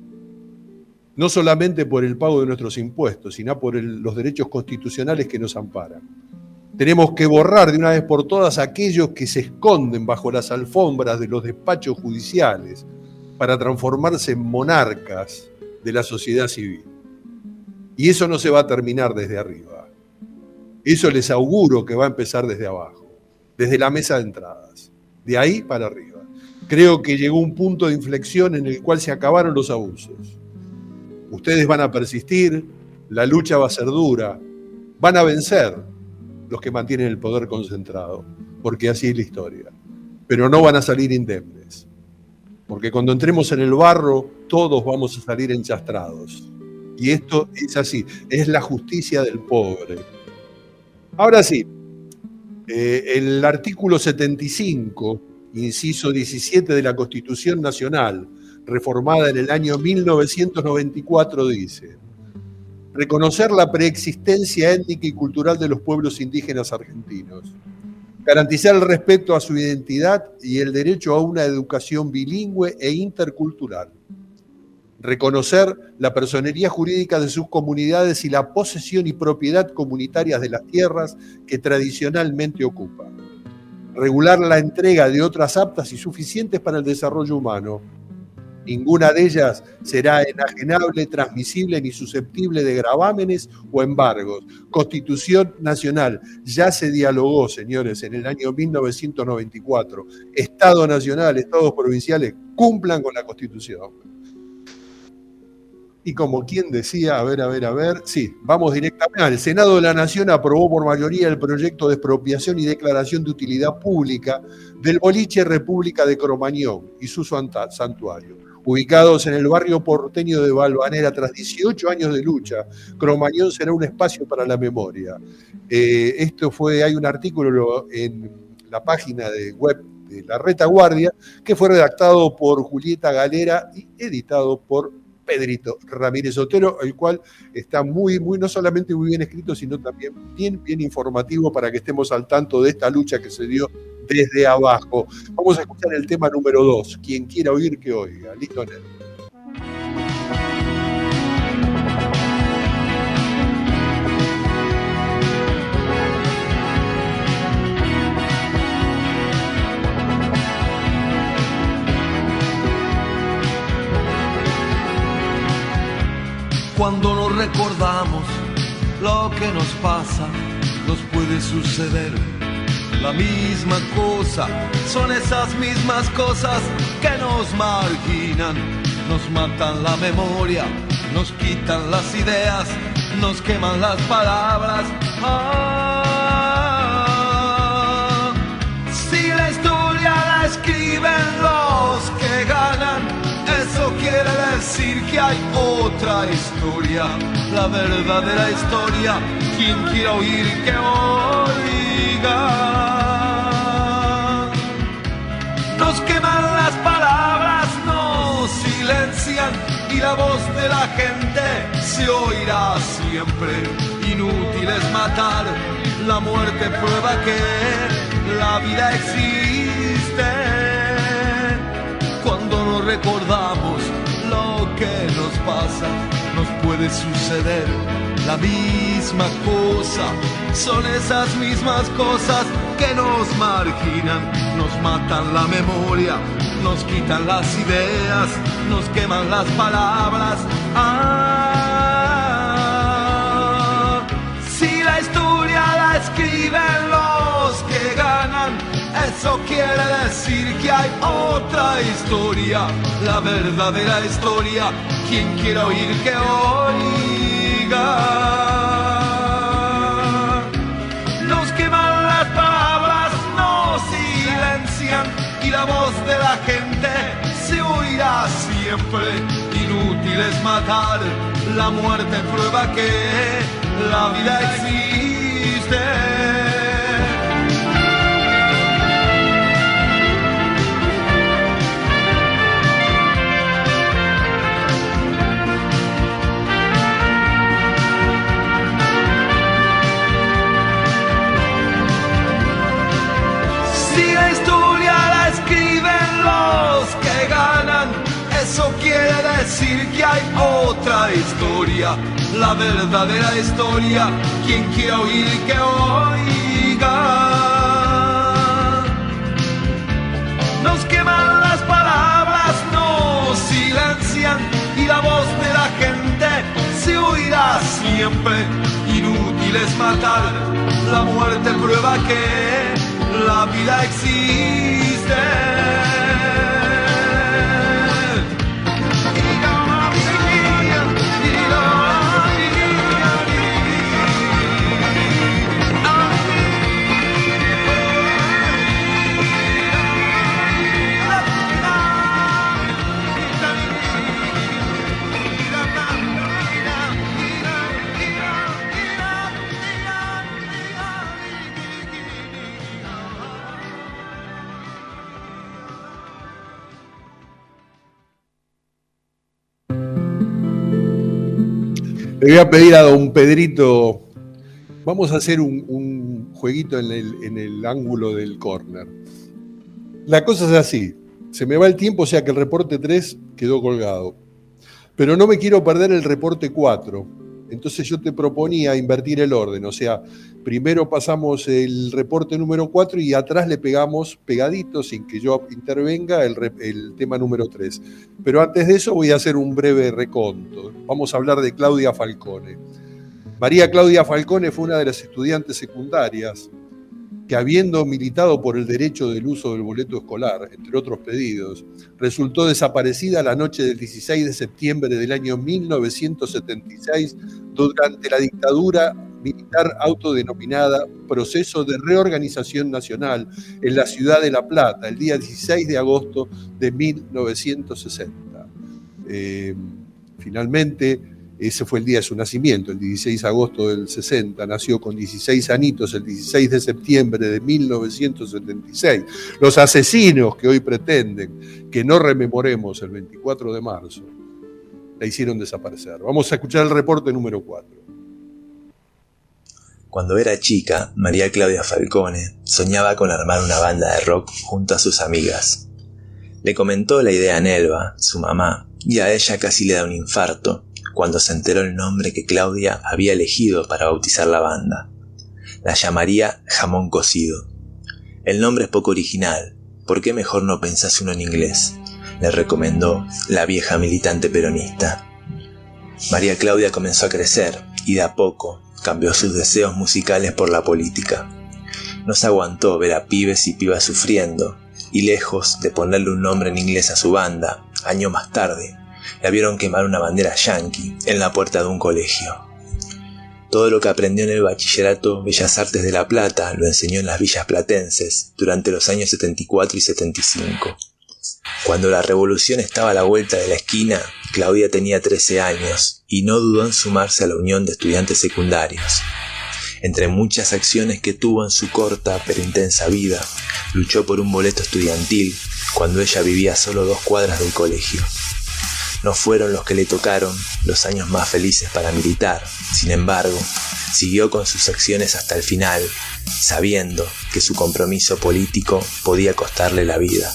No solamente por el pago de nuestros impuestos, sino por los derechos constitucionales que nos amparan. Tenemos que borrar de una vez por todas aquellos que se esconden bajo las alfombras de los despachos judiciales para transformarse en monarcas de la sociedad civil. Y eso no se va a terminar desde arriba. Eso les auguro que va a empezar desde abajo, desde la mesa de entradas, de ahí para arriba. Creo que llegó un punto de inflexión en el cual se acabaron los abusos. Ustedes van a persistir, la lucha va a ser dura, van a vencer los que mantienen el poder concentrado, porque así es la historia. Pero no van a salir indemnes, porque cuando entremos en el barro, todos vamos a salir enchastrados. Y esto es así, es la justicia del pobre. Ahora sí, el artículo 75, inciso 17 de la Constitución Nacional, reformada en el año 1994, dice: reconocer la preexistencia étnica y cultural de los pueblos indígenas argentinos, garantizar el respeto a su identidad y el derecho a una educación bilingüe e intercultural, reconocer la personería jurídica de sus comunidades y la posesión y propiedad comunitarias de las tierras que tradicionalmente ocupan, regular la entrega de otras aptas y suficientes para el desarrollo humano. Ninguna de ellas será enajenable, transmisible ni susceptible de gravámenes o embargos. Constitución Nacional. Ya se dialogó, señores, en el año 1994. Estado Nacional, Estados provinciales, cumplan con la Constitución. Y como quien decía, a ver, sí, vamos directamente. El Senado de la Nación aprobó por mayoría el proyecto de expropiación y declaración de utilidad pública del boliche República de Cromañón y su santuario. Ubicados en el barrio porteño de Balvanera, tras 18 años de lucha, Cromañón será un espacio para la memoria. Hay un artículo en la página de web de la retaguardia, que fue redactado por Julieta Galera y editado por Pedrito Ramírez Otero, el cual está muy, no solamente muy bien escrito, sino también bien informativo para que estemos al tanto de esta lucha que se dio desde abajo. Vamos a escuchar el tema número 2. Quien quiera oír, que oiga. Listo, Ned. Cuando nos recordamos lo que nos pasa, nos puede suceder la misma cosa. Son esas mismas cosas que nos marginan, nos matan la memoria, nos quitan las ideas, nos queman las palabras. Si la historia la escriben los que ganan, eso quiere decir que hay otra historia, la verdadera historia. Quien quiera oír, que oiga. Nos queman las palabras, nos silencian, y la voz de la gente se oirá siempre. Inútil es matar, la muerte prueba que la vida existe. Cuando nos recordamos lo que nos pasa, nos puede suceder la misma cosa. Son esas mismas cosas que nos marginan, nos matan la memoria, nos quitan las ideas, nos queman las palabras. Si la historia la escriben los que ganan, eso quiere decir que hay otra historia, la verdadera historia. Quien quiera oír, que oiga. Nos queman las palabras, nos silencian, y la voz de la gente se oirá siempre. Inútil es matar, la muerte prueba que la vida existe. Eso quiere decir que hay otra historia, la verdadera historia. Quien quiera oír, que oiga. Nos queman las palabras, nos silencian, y la voz de la gente se oirá siempre. Inútil es matar, la muerte prueba que la vida existe. Le voy a pedir a don Pedrito, vamos a hacer un jueguito en el ángulo del córner. La cosa es así, se me va el tiempo, o sea que el reporte 3 quedó colgado. Pero no me quiero perder el reporte 4, entonces yo te proponía invertir el orden, o sea, primero pasamos el reporte número 4 y atrás le pegamos pegadito, sin que yo intervenga, el tema número 3. Pero antes de eso voy a hacer un breve reconto. Vamos a hablar de Claudia Falcone. María Claudia Falcone fue una de las estudiantes secundarias que, habiendo militado por el derecho del uso del boleto escolar, entre otros pedidos, resultó desaparecida la noche del 16 de septiembre del año 1976 durante la dictadura militar autodenominada Proceso de Reorganización Nacional en la ciudad de La Plata, el día 16 de agosto de 1960. Finalmente, ese fue el día de su nacimiento, el 16 de agosto del 60, nació con 16 añitos el 16 de septiembre de 1976. Los asesinos que hoy pretenden que no rememoremos el 24 de marzo, la hicieron desaparecer. Vamos a escuchar el reporte número 4. Cuando era chica, María Claudia Falcone soñaba con armar una banda de rock junto a sus amigas. Le comentó la idea a Nelva, su mamá, y a ella casi le da un infarto cuando se enteró el nombre que Claudia había elegido para bautizar la banda. La llamaría Jamón Cocido. El nombre es poco original, ¿por qué mejor no pensás uno en inglés?, le recomendó la vieja militante peronista. María Claudia comenzó a crecer y de a poco cambió sus deseos musicales por la política. No se aguantó ver a pibes y pibas sufriendo, y lejos de ponerle un nombre en inglés a su banda, año más tarde, la vieron quemar una bandera yanqui en la puerta de un colegio. Todo lo que aprendió en el Bachillerato Bellas Artes de La Plata lo enseñó en las villas platenses durante los años 74 y 75. Cuando la revolución estaba a la vuelta de la esquina, Claudia tenía 13 años y no dudó en sumarse a la Unión de Estudiantes Secundarios. Entre muchas acciones que tuvo en su corta pero intensa vida, luchó por un boleto estudiantil cuando ella vivía solo 2 cuadras del colegio. No fueron los que le tocaron los años más felices para militar, sin embargo, siguió con sus acciones hasta el final, sabiendo que su compromiso político podía costarle la vida.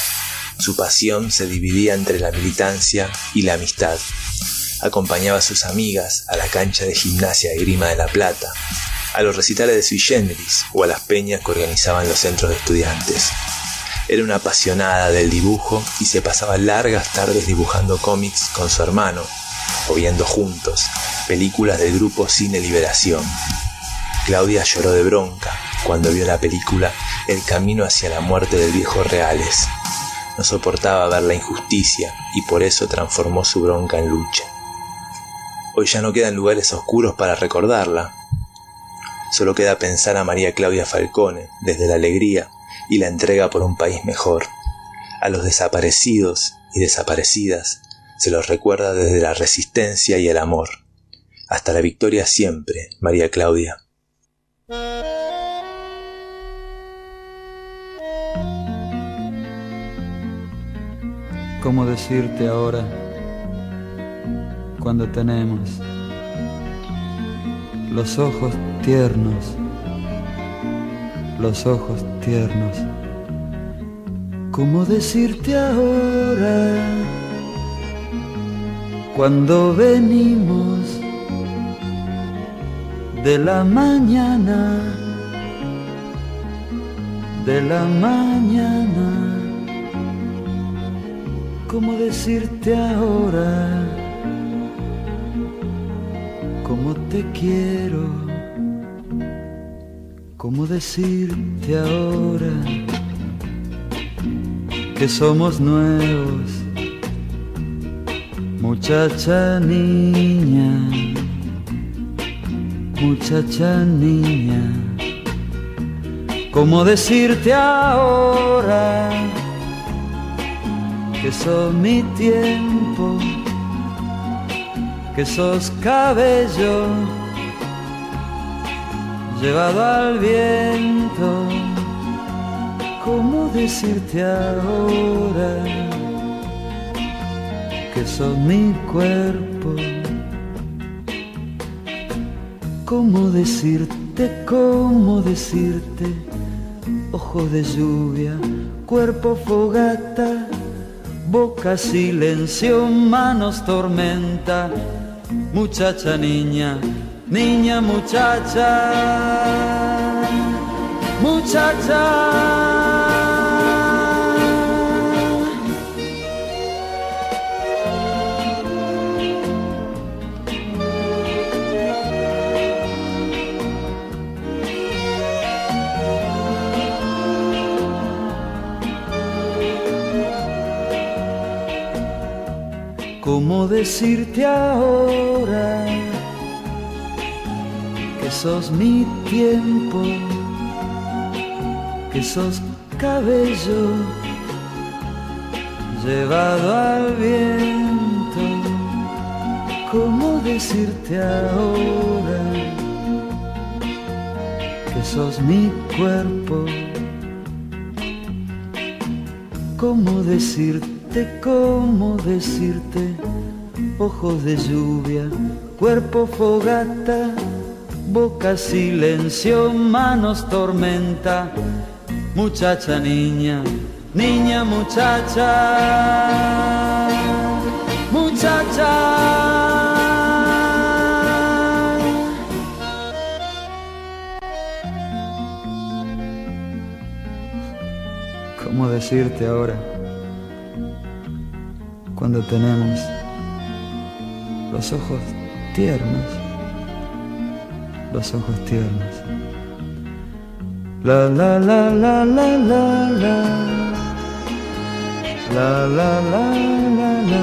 Su pasión se dividía entre la militancia y la amistad. Acompañaba a sus amigas a la cancha de gimnasia de Grima de La Plata, a los recitales de Sui Generis o a las peñas que organizaban los centros de estudiantes. Era una apasionada del dibujo y se pasaba largas tardes dibujando cómics con su hermano o viendo juntos películas del grupo Cine Liberación. Claudia lloró de bronca cuando vio la película El camino hacia la muerte del viejo Reales. No soportaba ver la injusticia y por eso transformó su bronca en lucha. Hoy ya no quedan lugares oscuros para recordarla. Solo queda pensar a María Claudia Falcone desde la alegría y la entrega por un país mejor. A los desaparecidos y desaparecidas se los recuerda desde la resistencia y el amor. Hasta la victoria siempre, María Claudia. ¿Cómo decirte ahora cuando tenemos los ojos tiernos, los ojos tiernos? ¿Cómo decirte ahora cuando venimos de la mañana, de la mañana? ¿Cómo decirte ahora cómo te quiero? ¿Cómo decirte ahora que somos nuevos? Muchacha niña, muchacha niña. ¿Cómo decirte ahora que sos mi tiempo, que sos cabello llevado al viento? ¿Cómo decirte ahora que sos mi cuerpo? ¿Cómo decirte, ojos de lluvia, cuerpo fogata, boca silencio, manos tormenta? Muchacha niña, niña muchacha, muchacha. ¿Cómo decirte ahora que sos mi tiempo, que sos cabello llevado al viento? ¿cómo decirte ahora que sos mi cuerpo? ¿Cómo decirte, ojos de lluvia, cuerpo fogata, boca silencio, manos tormenta, muchacha, niña, niña, muchacha, muchacha. ¿Cómo decirte ahora cuando tenemos los ojos tiernos? Los ojos tiernos. La la la la la la la. La la la la la.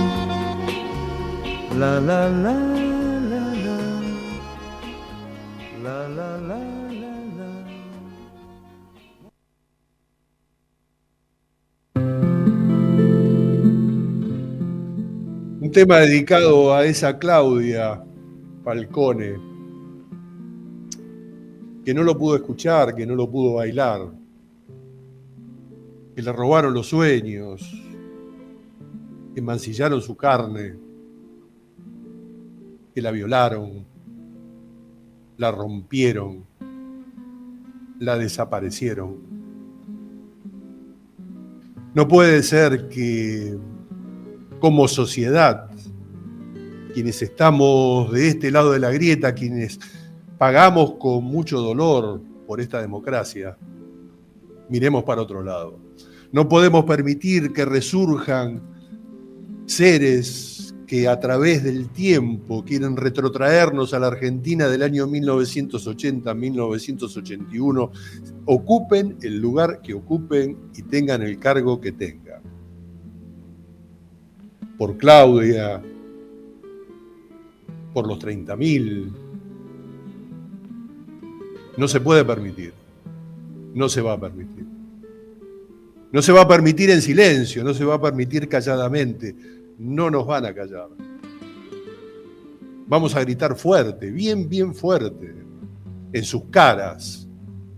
La la la la la. La la la la la. Un tema dedicado a esa Claudia Falcone, que no lo pudo escuchar, que no lo pudo bailar, que le robaron los sueños, que mancillaron su carne, que la violaron, la rompieron, la desaparecieron. No puede ser que como sociedad, quienes estamos de este lado de la grieta, quienes pagamos con mucho dolor por esta democracia, miremos para otro lado. No podemos permitir que resurjan seres que a través del tiempo quieren retrotraernos a la Argentina del año 1980-1981, ocupen el lugar que ocupen y tengan el cargo que tengan. Por Claudia, por los 30.000, no se puede permitir, no se va a permitir. No se va a permitir en silencio, no se va a permitir calladamente, no nos van a callar. Vamos a gritar fuerte, bien, bien fuerte, en sus caras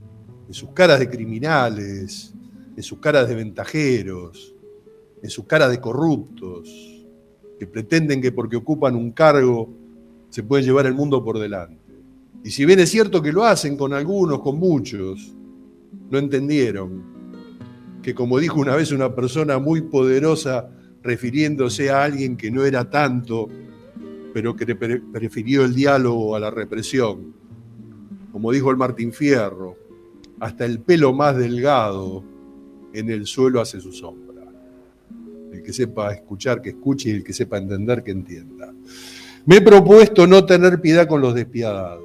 de criminales, en sus caras de ventajeros, en sus caras de corruptos, que pretenden que porque ocupan un cargo se pueden llevar el mundo por delante. Y si bien es cierto que lo hacen con algunos, con muchos, no entendieron que, como dijo una vez una persona muy poderosa refiriéndose a alguien que no era tanto, pero que prefirió el diálogo a la represión, como dijo el Martín Fierro, hasta el pelo más delgado en el suelo hace su sombra. El que sepa escuchar, que escuche, y el que sepa entender, que entienda. Me he propuesto no tener piedad con los despiadados.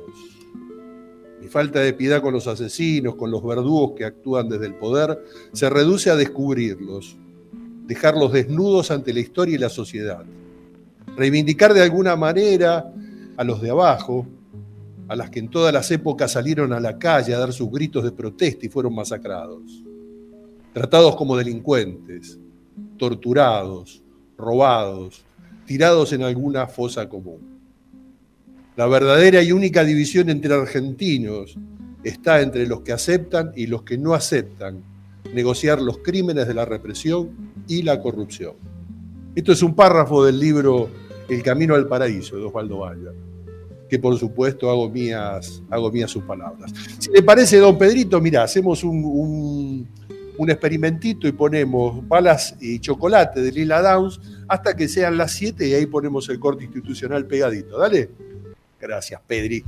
Mi falta de piedad con los asesinos, con los verdugos que actúan desde el poder, se reduce a descubrirlos, dejarlos desnudos ante la historia y la sociedad. Reivindicar de alguna manera a los de abajo, a las que en todas las épocas salieron a la calle a dar sus gritos de protesta y fueron masacrados. Tratados como delincuentes, torturados, robados, tirados en alguna fosa común. La verdadera y única división entre argentinos está entre los que aceptan y los que no aceptan negociar los crímenes de la represión y la corrupción. Esto es un párrafo del libro El Camino al Paraíso, de Osvaldo Bayer, que por supuesto hago mías sus palabras. Si le parece, don Pedrito, mira, hacemos un experimentito y ponemos Balas y Chocolate de Lila Downs hasta que sean las 7 y ahí ponemos el corte institucional pegadito. Dale. Gracias, Pedri.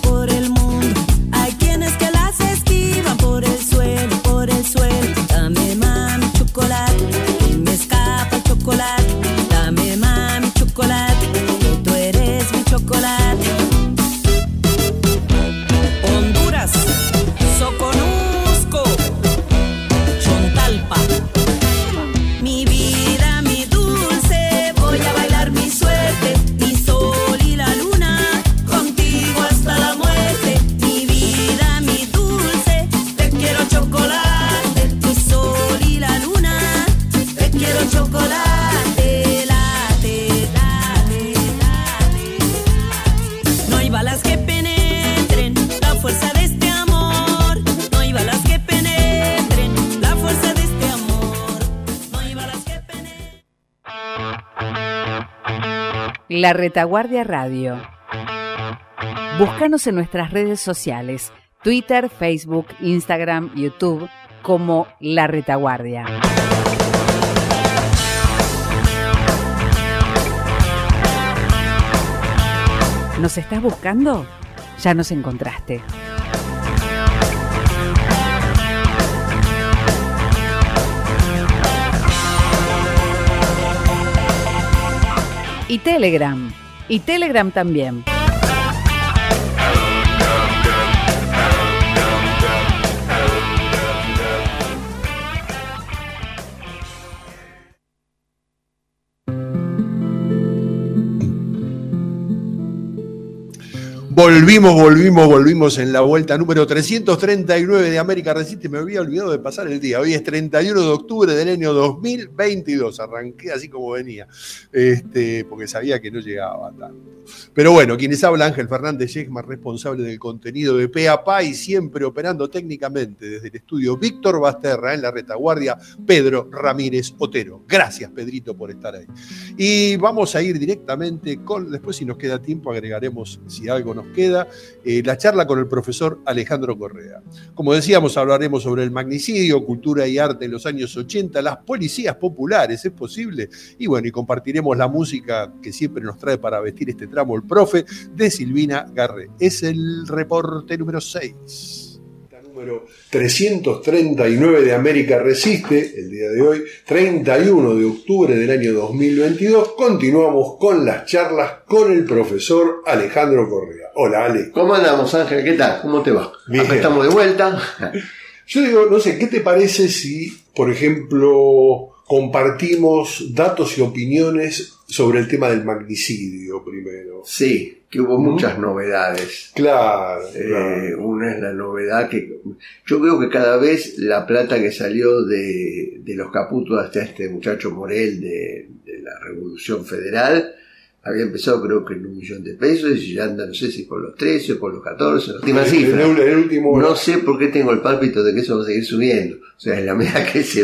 También La Retaguardia Radio. Búscanos en nuestras redes sociales, Twitter, Facebook, Instagram, YouTube, como La Retaguardia. ¿Nos estás buscando? Ya nos encontraste. Y Telegram también. Volvimos en la vuelta número 339 de América Resiste. Me había olvidado de pasar el día. Hoy es 31 de octubre del año 2022. Arranqué así como venía, porque sabía que no llegaba tanto. Pero bueno, quienes habla, Ángel Fernández Yegma, responsable del contenido de Pe a Pa y siempre operando técnicamente desde el estudio Víctor Basterra en la retaguardia, Pedro Ramírez Otero. Gracias, Pedrito, por estar ahí. Y vamos a ir directamente con, después si nos queda tiempo agregaremos, si algo nos queda, la charla con el profesor Alejandro Correa. Como decíamos, hablaremos sobre el magnicidio, cultura y arte en los años 80, las policías populares, ¿es posible? Y bueno, y compartiremos la música que siempre nos trae para vestir este tramo el profe, de Silvina Garré. Es el reporte número 6. Número 339 de América Resiste, el día de hoy, 31 de octubre del año 2022. Continuamos con las charlas con el profesor Alejandro Correa. Hola, Ale. ¿Cómo andamos, Ángel? ¿Qué tal? ¿Cómo te va? Bien. Acá estamos de vuelta. Yo digo, no sé, ¿qué te parece si, por ejemplo, compartimos datos y opiniones sobre el tema del magnicidio primero? Sí, que hubo muchas novedades. Claro. Una es la novedad que yo veo que cada vez la plata que salió de los caputos hasta este muchacho Morel de la Revolución Federal había empezado creo que en $1 millón y ya anda, no sé si por los 13 o por los 14, la última cifra. El último... No sé por qué tengo el pálpito de que eso va a seguir subiendo. O sea, en la medida que se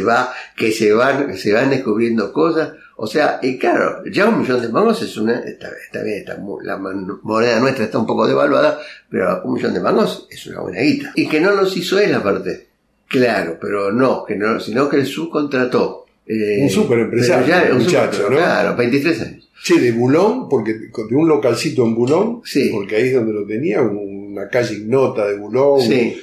van descubriendo cosas. O sea, y claro, ya $1 millón de mangos es está bien, la moneda nuestra está un poco devaluada, pero $1 millón de mangos es una buena guita. Y que no nos hizo él aparte. Claro, pero no, sino que él subcontrató. Un superempresario, un muchacho, ¿no? Claro, 23 años. Che, de Boulogne, porque de un localcito en Boulogne, sí, porque ahí es donde lo tenía, una calle ignota de Boulogne, sí.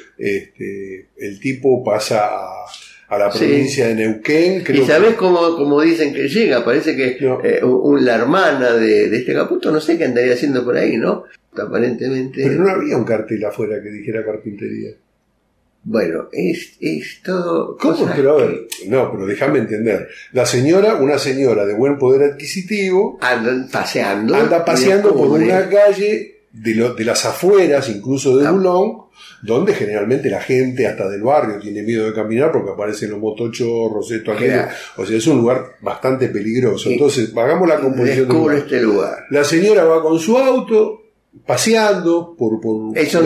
El tipo pasa a la provincia de Neuquén. ¿Y sabés cómo dicen que llega? Parece que no. La hermana de este caputo, no sé qué andaría haciendo por ahí, ¿no? Aparentemente... Pero no había un cartel afuera que dijera carpintería. Bueno, es todo... ¿Cómo? Pero a ver, no, pero déjame entender. Una señora de buen poder adquisitivo... Anda paseando por una calle de las afueras, incluso de Boulogne, donde generalmente la gente, hasta del barrio, tiene miedo de caminar porque aparecen los motochorros, esto, aquello. O sea, es un lugar bastante peligroso. Entonces, hagamos la composición del lugar. Este lugar. La señora va con su auto... paseando por eso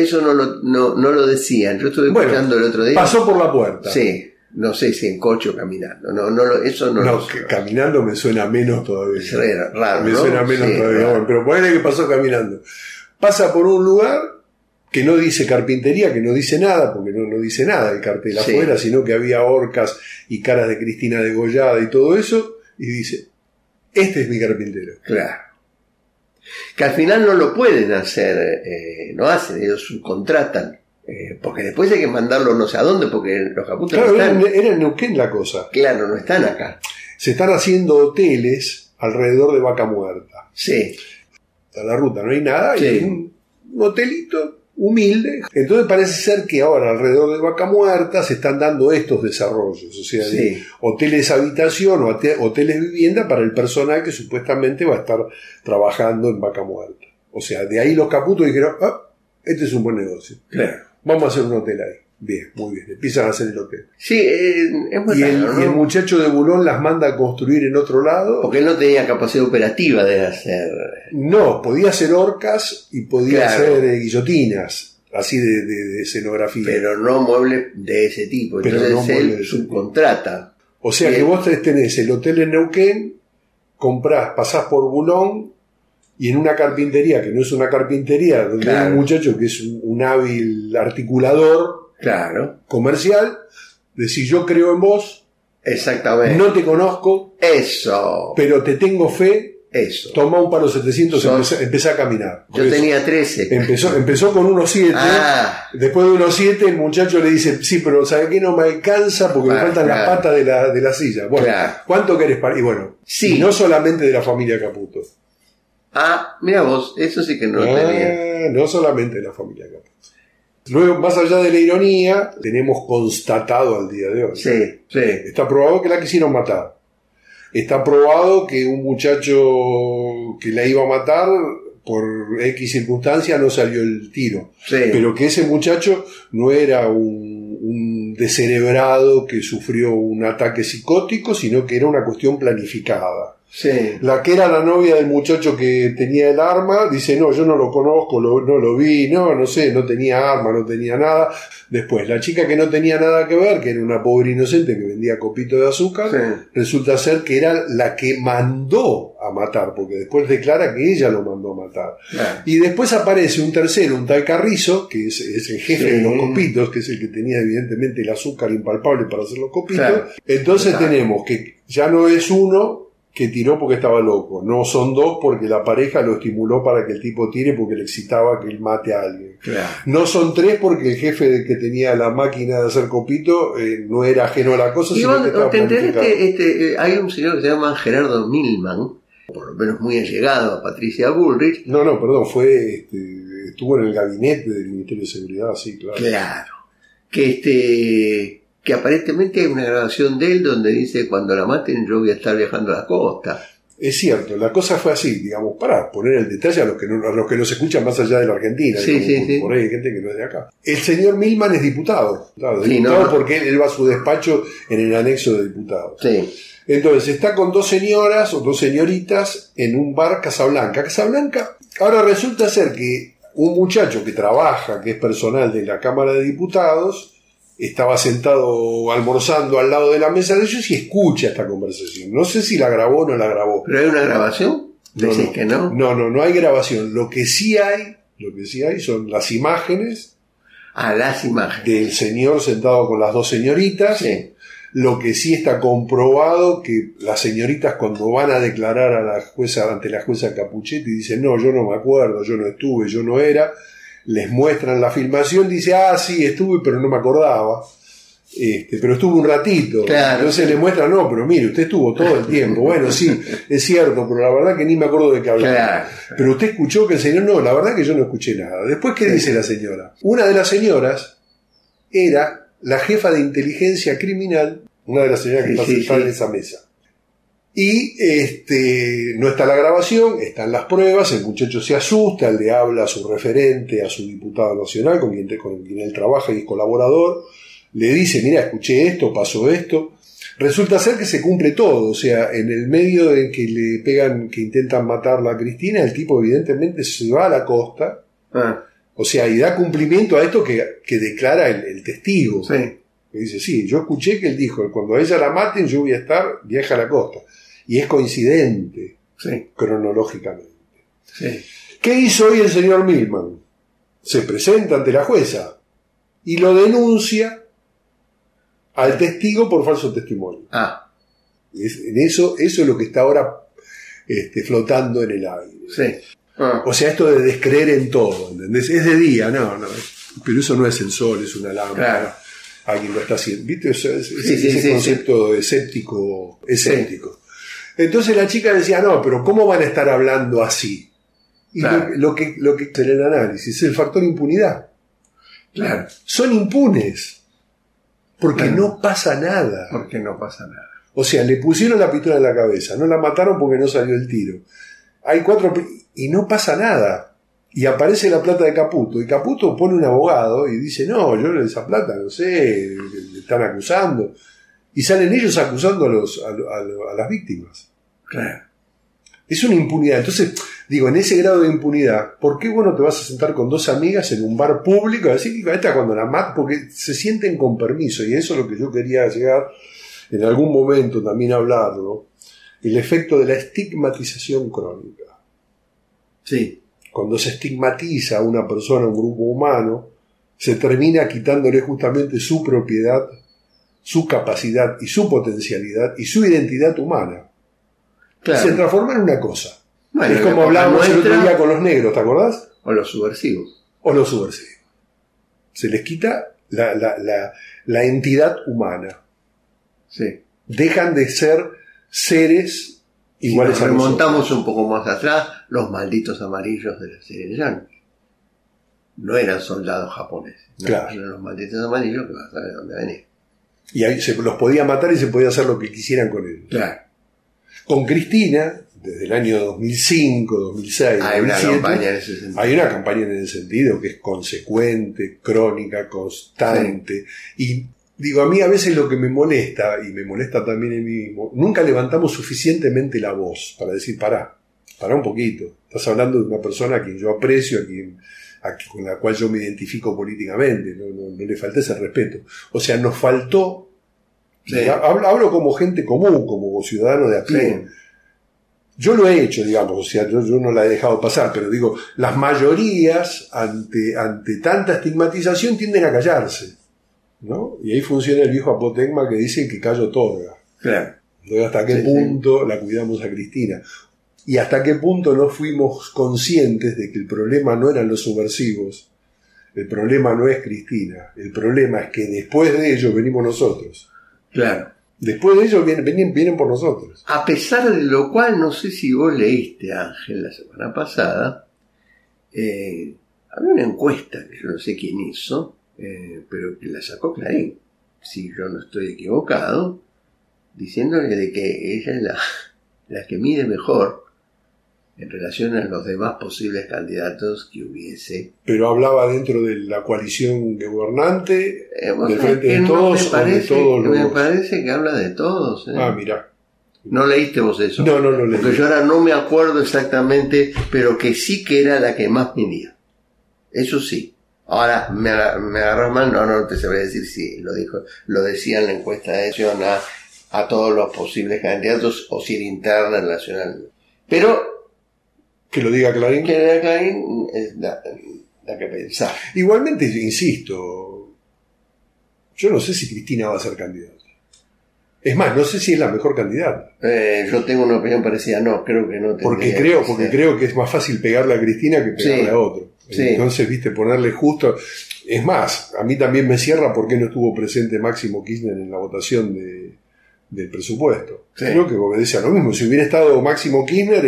no lo decían. Yo estuve escuchando el otro día. Pasó por la puerta. Sí, no sé si en coche o caminando. Caminando me suena menos todavía. Es raro, me suena menos todavía. Raro. Bueno, pero ponele que pasó caminando. Pasa por un lugar que no dice carpintería, que no dice nada, porque no dice nada el cartel afuera, sino que había horcas y caras de Cristina degollada y todo eso, y dice, este es mi carpintero. Claro. Que al final no lo pueden hacer, no hacen, ellos subcontratan, porque después hay que mandarlo no sé a dónde, porque los caputos claro, no están. Era en Neuquén la cosa. Claro, no están acá. Se están haciendo hoteles alrededor de Vaca Muerta. Sí. En la ruta no hay nada, sí. Y hay un hotelito humilde. Entonces parece ser que ahora alrededor de Vaca Muerta se están dando estos desarrollos, o sea, de hoteles habitación o hoteles vivienda para el personal que supuestamente va a estar trabajando en Vaca Muerta. O sea, de ahí los caputos dijeron, este es un buen negocio. Claro. Vamos a hacer un hotel ahí. Bien, muy bien. Empiezan a hacer el hotel. Sí, es muy raro, ¿no? Y el muchacho de Boulogne las manda a construir en otro lado. Porque él no tenía capacidad operativa de hacer... No, podía hacer horcas y podía hacer guillotinas, así de escenografía. Pero no muebles de ese tipo. Entonces él subcontrata. O sea que vos tenés el hotel en Neuquén, pasás por Boulogne y en una carpintería que no es una carpintería, donde Claro. hay un muchacho que es un hábil articulador Claro. comercial, decís yo creo en vos, Exactamente. no te conozco, Eso. pero te tengo fe, Eso. toma un palo 700 y Sos- empecé a caminar. Yo tenía 13. Empezó con 1.7, Ah. después de 1.7 el muchacho le dice, sí, pero ¿sabes qué? No me alcanza porque me Claro, faltan las claro. patas de la silla. Bueno, Claro. ¿cuánto querés para...? Y bueno, Sí. y no solamente de la familia Caputo. Ah, mira vos, eso sí que no lo tenía. No solamente de la familia Caputo. Luego, más allá de la ironía, tenemos constatado al día de hoy. Sí, sí. Está probado que la quisieron matar. Está probado que un muchacho que la iba a matar, por X circunstancia, no salió el tiro. Sí. Pero que ese muchacho no era un descerebrado que sufrió un ataque psicótico, sino que era una cuestión planificada. Sí. La que era la novia del muchacho que tenía el arma dice, no, yo no lo conozco, no lo vi, no sé, no tenía arma, no tenía nada. Después, la chica que no tenía nada que ver, que era una pobre inocente que vendía copito de azúcar, Sí. resulta ser que era la que mandó a matar, porque después declara que ella lo mandó a matar. Claro. Y después aparece un tercero, un tal Carrizo, que es el jefe Sí. de los copitos, que es el que tenía evidentemente el azúcar impalpable para hacer los copitos. Claro. Entonces Claro. tenemos que ya no es uno que tiró porque estaba loco, no son dos porque la pareja lo estimuló para que el tipo tire porque le excitaba que él mate a alguien. Claro. No son tres porque el jefe que tenía la máquina de hacer copito no era ajeno a la cosa, Y sino vos que estaba te enterés planificado. que hay un señor que se llama Gerardo Milman, por lo menos muy allegado a Patricia Bullrich. No, perdón, estuvo en el gabinete del Ministerio de Seguridad, sí, claro. Claro. Que aparentemente hay una grabación de él donde dice cuando la maten yo voy a estar viajando a la costa. Es cierto, la cosa fue así, digamos, para poner el detalle a los que nos escuchan más allá de la Argentina, Sí, digamos, sí, sí. por ahí hay gente que no es de acá. El señor Milman es diputado, claro, Sí, diputado no. porque él va a su despacho en el anexo de diputados. Sí. Entonces está con dos señoras o dos señoritas en un bar Casablanca. Casablanca, ahora resulta ser que un muchacho que trabaja, que es personal de la Cámara de Diputados, estaba sentado almorzando al lado de la mesa de ellos y escucha esta conversación. No sé si la grabó o no la grabó. ¿Pero hay una grabación? ¿Decís que no? No hay grabación. Lo que sí hay son las imágenes. Las imágenes. Del señor sentado con las dos señoritas. Sí. Lo que sí está comprobado que las señoritas cuando van a declarar a la jueza, ante la jueza Capuchetti, dicen, no, yo no me acuerdo, yo no estuve, yo no era. Les muestran la filmación, dice, sí, estuve, pero no me acordaba. Pero estuve un ratito. Claro. Entonces le muestran, no, pero mire, usted estuvo todo el tiempo. Bueno, sí, es cierto, pero la verdad que ni me acuerdo de qué hablaba. Claro. Pero usted escuchó que el señor, no, la verdad que yo no escuché nada. Después, ¿qué dice la señora? Una de las señoras era la jefa de inteligencia criminal, una de las señoras que está sentada en esa mesa. Y no está la grabación, están las pruebas, el muchacho se asusta, le habla a su referente, a su diputado nacional, con quien él trabaja y es colaborador, le dice, mira, escuché esto, pasó esto. Resulta ser que se cumple todo, o sea, en el medio de que le pegan, que intentan matarla a Cristina, el tipo evidentemente se va a la costa, o sea, y da cumplimiento a esto que declara el testigo. Sí. Que dice, sí, yo escuché que él dijo, cuando a ella la maten yo voy a estar viaje a la costa. Y es coincidente, cronológicamente. Sí. ¿Qué hizo hoy el señor Milman? Se presenta ante la jueza y lo denuncia al testigo por falso testimonio. Eso es lo que está ahora flotando en el aire. Sí. O sea, esto de descreer en todo, ¿entendés? Es de día, no, pero eso no es el sol, es una lámpara. Claro. Alguien lo está haciendo. ¿Viste? Sí, Ese concepto escéptico. Entonces la chica decía, no, pero ¿cómo van a estar hablando así? Y claro. lo que es el análisis es el factor impunidad. Claro. Son impunes. Porque claro. no pasa nada. Porque no pasa nada. O sea, le pusieron la pistola en la cabeza, no la mataron porque no salió el tiro. Hay 4 y no pasa nada. Y aparece la plata de Caputo. Y Caputo pone un abogado y dice, no, yo esa plata, no sé, le están acusando. Y salen ellos acusando a las víctimas. Claro. Es una impunidad. Entonces, digo, en ese grado de impunidad, ¿por qué vos no te vas a sentar con 2 amigas en un bar público a decir que esta cuando la matan? Porque se sienten con permiso. Y eso es lo que yo quería llegar en algún momento también a hablarlo. El efecto de la estigmatización crónica. Sí. Cuando se estigmatiza a una persona, a un grupo humano, se termina quitándole justamente su propiedad, su capacidad y su potencialidad y su identidad humana. Claro. Se transforma en una cosa. Bueno, es como hablábamos el otro día con los negros, ¿te acordás? O los subversivos. O los subversivos. Se les quita la entidad humana. Sí. Dejan de ser seres iguales si a nosotros. Remontamos un poco más atrás, los malditos amarillos de la serie de Yankee. No eran soldados japoneses. No, claro. Eran los malditos amarillos que vas a saber de dónde venían. Y ahí se los podía matar y se podía hacer lo que quisieran con ellos. Claro. Con Cristina, desde el año 2005, 2006, hay 2007, una campaña en ese sentido. Hay una campaña en ese sentido que es consecuente, crónica, constante. Sí. Y digo, a mí a veces lo que me molesta, y me molesta también en mí mismo, nunca levantamos suficientemente la voz para decir, pará un poquito. Estás hablando de una persona a quien yo aprecio, con la cual yo me identifico políticamente, no le falté ese respeto. O sea, nos faltó, sí. Hablo como gente común, como ciudadano de a pie. Sí. Yo lo he hecho, digamos, o sea, yo no la he dejado pasar, pero digo, las mayorías ante tanta estigmatización tienden a callarse, ¿no? Y ahí funciona el viejo apotegma que dice que callo otorga. Claro. ¿No? ¿Hasta qué punto la cuidamos a Cristina? Y hasta qué punto no fuimos conscientes de que el problema no eran los subversivos, el problema no es Cristina, el problema es que después de ellos venimos nosotros. Claro. Después de ellos vienen por nosotros. A pesar de lo cual, no sé si vos leíste, Ángel, la semana pasada, había una encuesta que yo no sé quién hizo, pero que la sacó Clarín, si yo no estoy equivocado, diciéndole de que ella es la que mide mejor en relación a los demás posibles candidatos que hubiese. Pero hablaba dentro de la coalición gobernante, del Frente de Todos, o de todos los... Me parece que habla de todos. Ah, mirá. ¿No leíste vos eso? No leí. Porque yo ahora no me acuerdo exactamente, pero que sí que era la que más medía. Eso sí. Ahora, me agarras mal, no te sabré decir si lo decía en la encuesta de acción a todos los posibles candidatos o si era interna, nacional. Pero que lo diga Clarín. Que lo diga Clarín es la que pensar. Igualmente, insisto, yo no sé si Cristina va a ser candidata. Es más, no sé si es la mejor candidata. Yo tengo una opinión parecida, no, creo que no. Porque creo que es más fácil pegarle a Cristina que pegarle a otro. Sí. Entonces, viste, ponerle justo... Es más, a mí también me cierra por qué no estuvo presente Máximo Kirchner en la votación del presupuesto. Sí. Creo que obedece a lo mismo. Si hubiera estado Máximo Kirchner,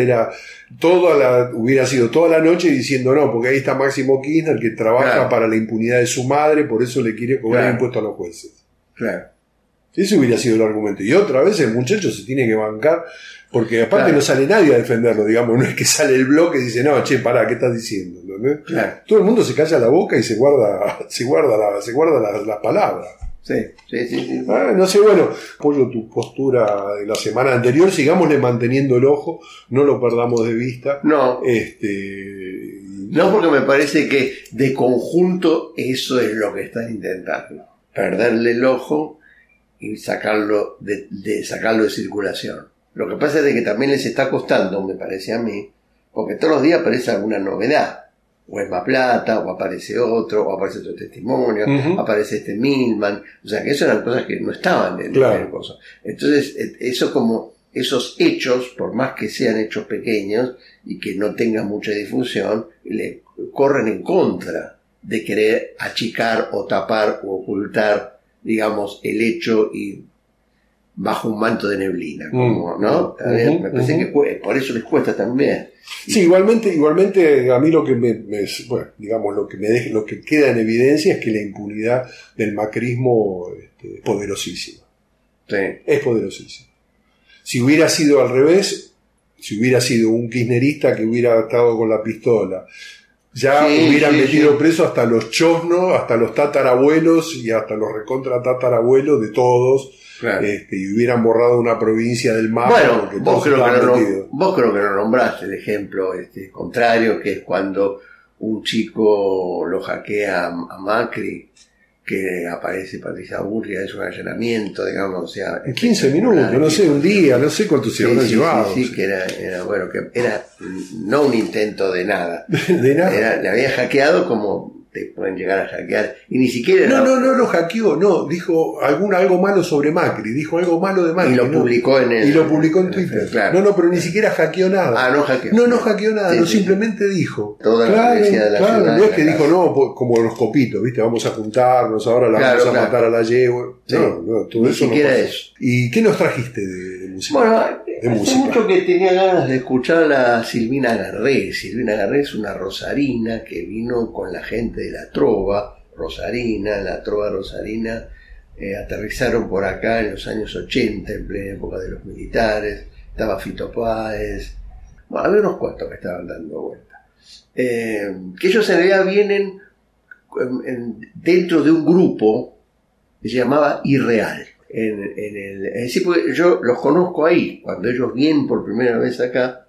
hubiera sido toda la noche diciendo no, porque ahí está Máximo Kirchner que trabaja para la impunidad de su madre, por eso le quiere cobrar impuesto a los jueces. Claro. Ese hubiera sido el argumento. Y otra vez el muchacho se tiene que bancar, porque aparte no sale nadie a defenderlo, digamos, no es que sale el bloque y dice, no, che, pará, ¿qué estás diciendo? ¿Entendés? Claro. Todo el mundo se calla la boca y se guarda las palabras. Sí. No sé, bueno, apoyo tu postura de la semana anterior, sigámosle manteniendo el ojo, no lo perdamos de vista. No. No, porque me parece que de conjunto eso es lo que están intentando. Perderle el ojo y sacarlo de circulación. Lo que pasa es que también les está costando, me parece a mí, porque todos los días aparece alguna novedad. O es más plata, o aparece otro, o aparece otro testimonio, aparece Milman. O sea, que eso eran cosas que no estaban en la cosa. Entonces, eso como esos hechos, por más que sean hechos pequeños y que no tengan mucha difusión, le corren en contra de querer achicar o tapar o ocultar, digamos, el hecho y bajo un manto de neblina, como, ¿no? Me parece que por eso les cuesta también. Sí, igualmente a mí lo que lo que queda en evidencia es que la impunidad del macrismo es poderosísima. Sí. Es poderosísima. Si hubiera sido al revés, si hubiera sido un kirchnerista que hubiera estado con la pistola, ya hubieran metido preso hasta los chosnos, hasta los tatarabuelos y hasta los recontra tatarabuelos de todos. Claro. Y hubieran borrado una provincia del mapa. Bueno, vos creo que no nombraste el ejemplo contrario, que es cuando un chico lo hackea a Macri que aparece Patricia Burria, es un allanamiento, digamos, o sea... En 15 minutos, no sé, un día, no sé cuánto se habrán llevado. Sí, que era bueno, que era no un intento de nada. De nada. Le había hackeado como te pueden llegar a hackear, y ni siquiera... No lo hackeó, no, dijo algo malo sobre Macri, dijo algo malo de Macri. Y lo publicó en Twitter. Claro. No, pero ni siquiera hackeó nada. No hackeó. No hackeó nada, simplemente dijo. Toda la policía de la ciudad. No es que dijo, no, como los copitos, ¿viste? Vamos a juntarnos, ahora vamos a matar a la yegua. Sí. No, todo ni eso siquiera no eso. ¿Y qué nos trajiste de música? Bueno, hace mucho que tenía ganas de escuchar a Silvina Garré. Silvina Garré es una rosarina que vino con la gente de la trova rosarina. La trova rosarina aterrizaron por acá en los años 80, en plena época de los militares. Estaba Fito Páez. Bueno, había unos cuantos que estaban dando vuelta. Que ellos en realidad vienen dentro de un grupo que se llamaba Irreal. Es decir, porque yo los conozco ahí, cuando ellos vienen por primera vez acá.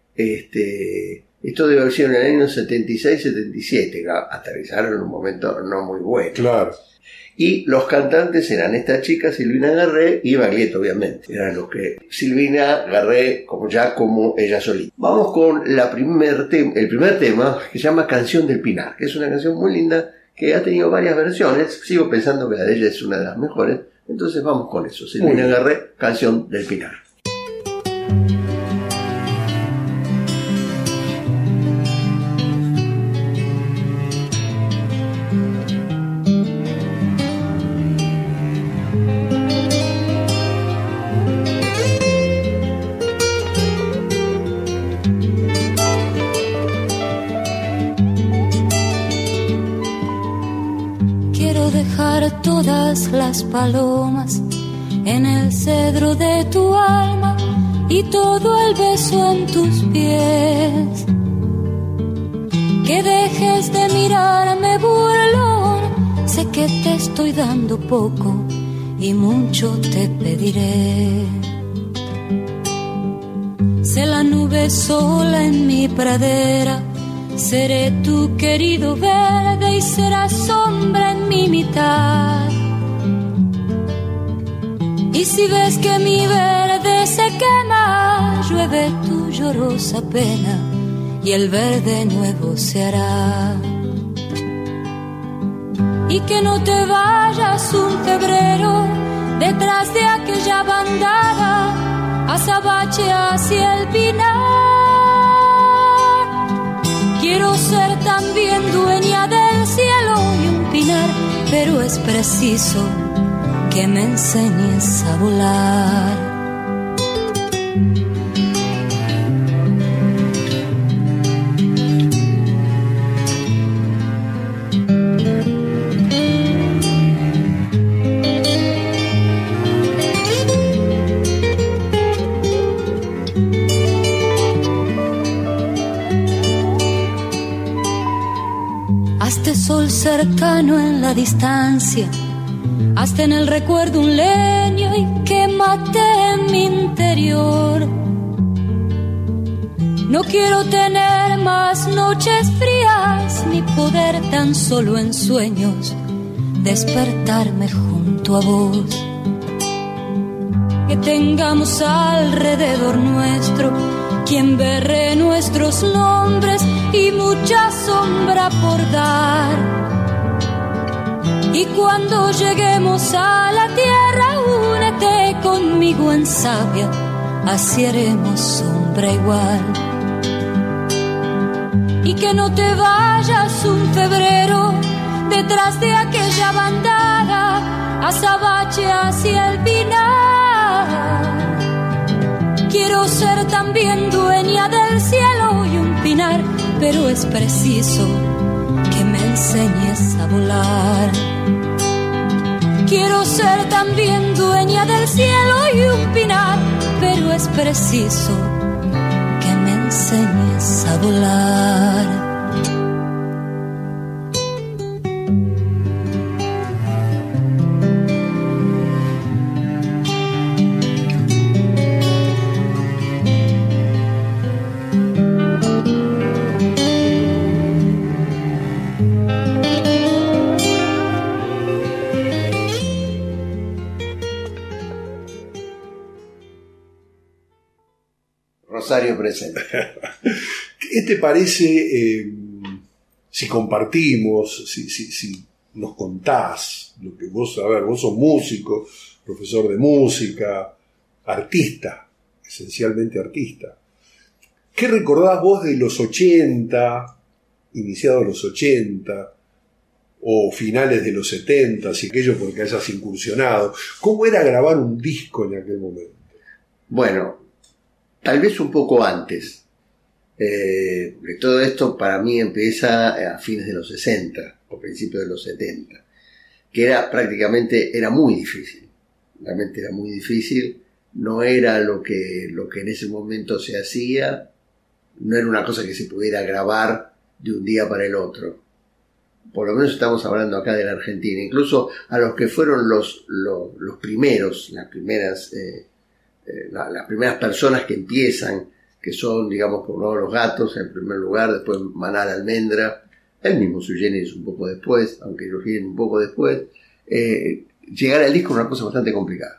Esto debe haber sido en el año 76-77, aterrizaron en un momento no muy bueno. Claro. Y los cantantes eran esta chica, Silvina Garré, y Baglietto, obviamente. Eran los que... Silvina Garré, como ella solita. Vamos con el primer tema, que se llama Canción del Pinar, que es una canción muy linda, que ha tenido varias versiones. Sigo pensando que la de ella es una de las mejores. Entonces vamos con eso. Silvina Garré, Canción del Pinar. Todas las palomas en el cedro de tu alma y todo el beso en tus pies. Que dejes de mirarme burlón, sé que te estoy dando poco y mucho te pediré. Sé la nube sola en mi pradera, seré tu querido verde y serás sombra en mi mitad. Y si ves que mi verde se quema, llueve tu llorosa pena y el verde nuevo se hará. Y que no te vayas un febrero detrás de aquella bandada, azabache hacia el pinar. Quiero ser también dueña del cielo y un pinar, pero es preciso que me enseñes a volar. Hazte sol cercano en la distancia, hasta en el recuerdo un leño y quémate en mi interior. No quiero tener más noches frías, ni poder tan solo en sueños despertarme junto a vos. Que tengamos alrededor nuestro quien berre nuestros nombres y mucha sombra por dar. Y cuando lleguemos a la tierra, únete conmigo en savia, así haremos sombra igual. Y que no te vayas un febrero detrás de aquella bandada, azabache hacia el pinar. Quiero ser también dueña del cielo y un pinar, pero es preciso que me enseñes a volar. Quiero ser también dueña del cielo y un pinar, pero es preciso que me enseñes a volar. Rosario presente. ¿Qué te parece si compartimos, si nos contás lo que vos, a ver, vos sos músico, profesor de música, artista, esencialmente artista? ¿Qué recordás vos de los 80, iniciados los 80, o finales de los 70, si aquello porque hayas incursionado? ¿Cómo era grabar un disco en aquel momento? Bueno, tal vez un poco antes. Todo esto para mí empieza a fines de los 60 o principios de los 70, que era muy difícil. Realmente era muy difícil. No era lo que en ese momento se hacía. No era una cosa que se pudiera grabar de un día para el otro. Por lo menos estamos hablando acá de la Argentina. Incluso a los que fueron los primeros, las primeras personas que empiezan, que son, digamos, por un lado Los Gatos en primer lugar, después Maná la Almendra, el mismo Sui Generis un poco después, aunque lo vienen un poco después, llegar al disco es una cosa bastante complicada.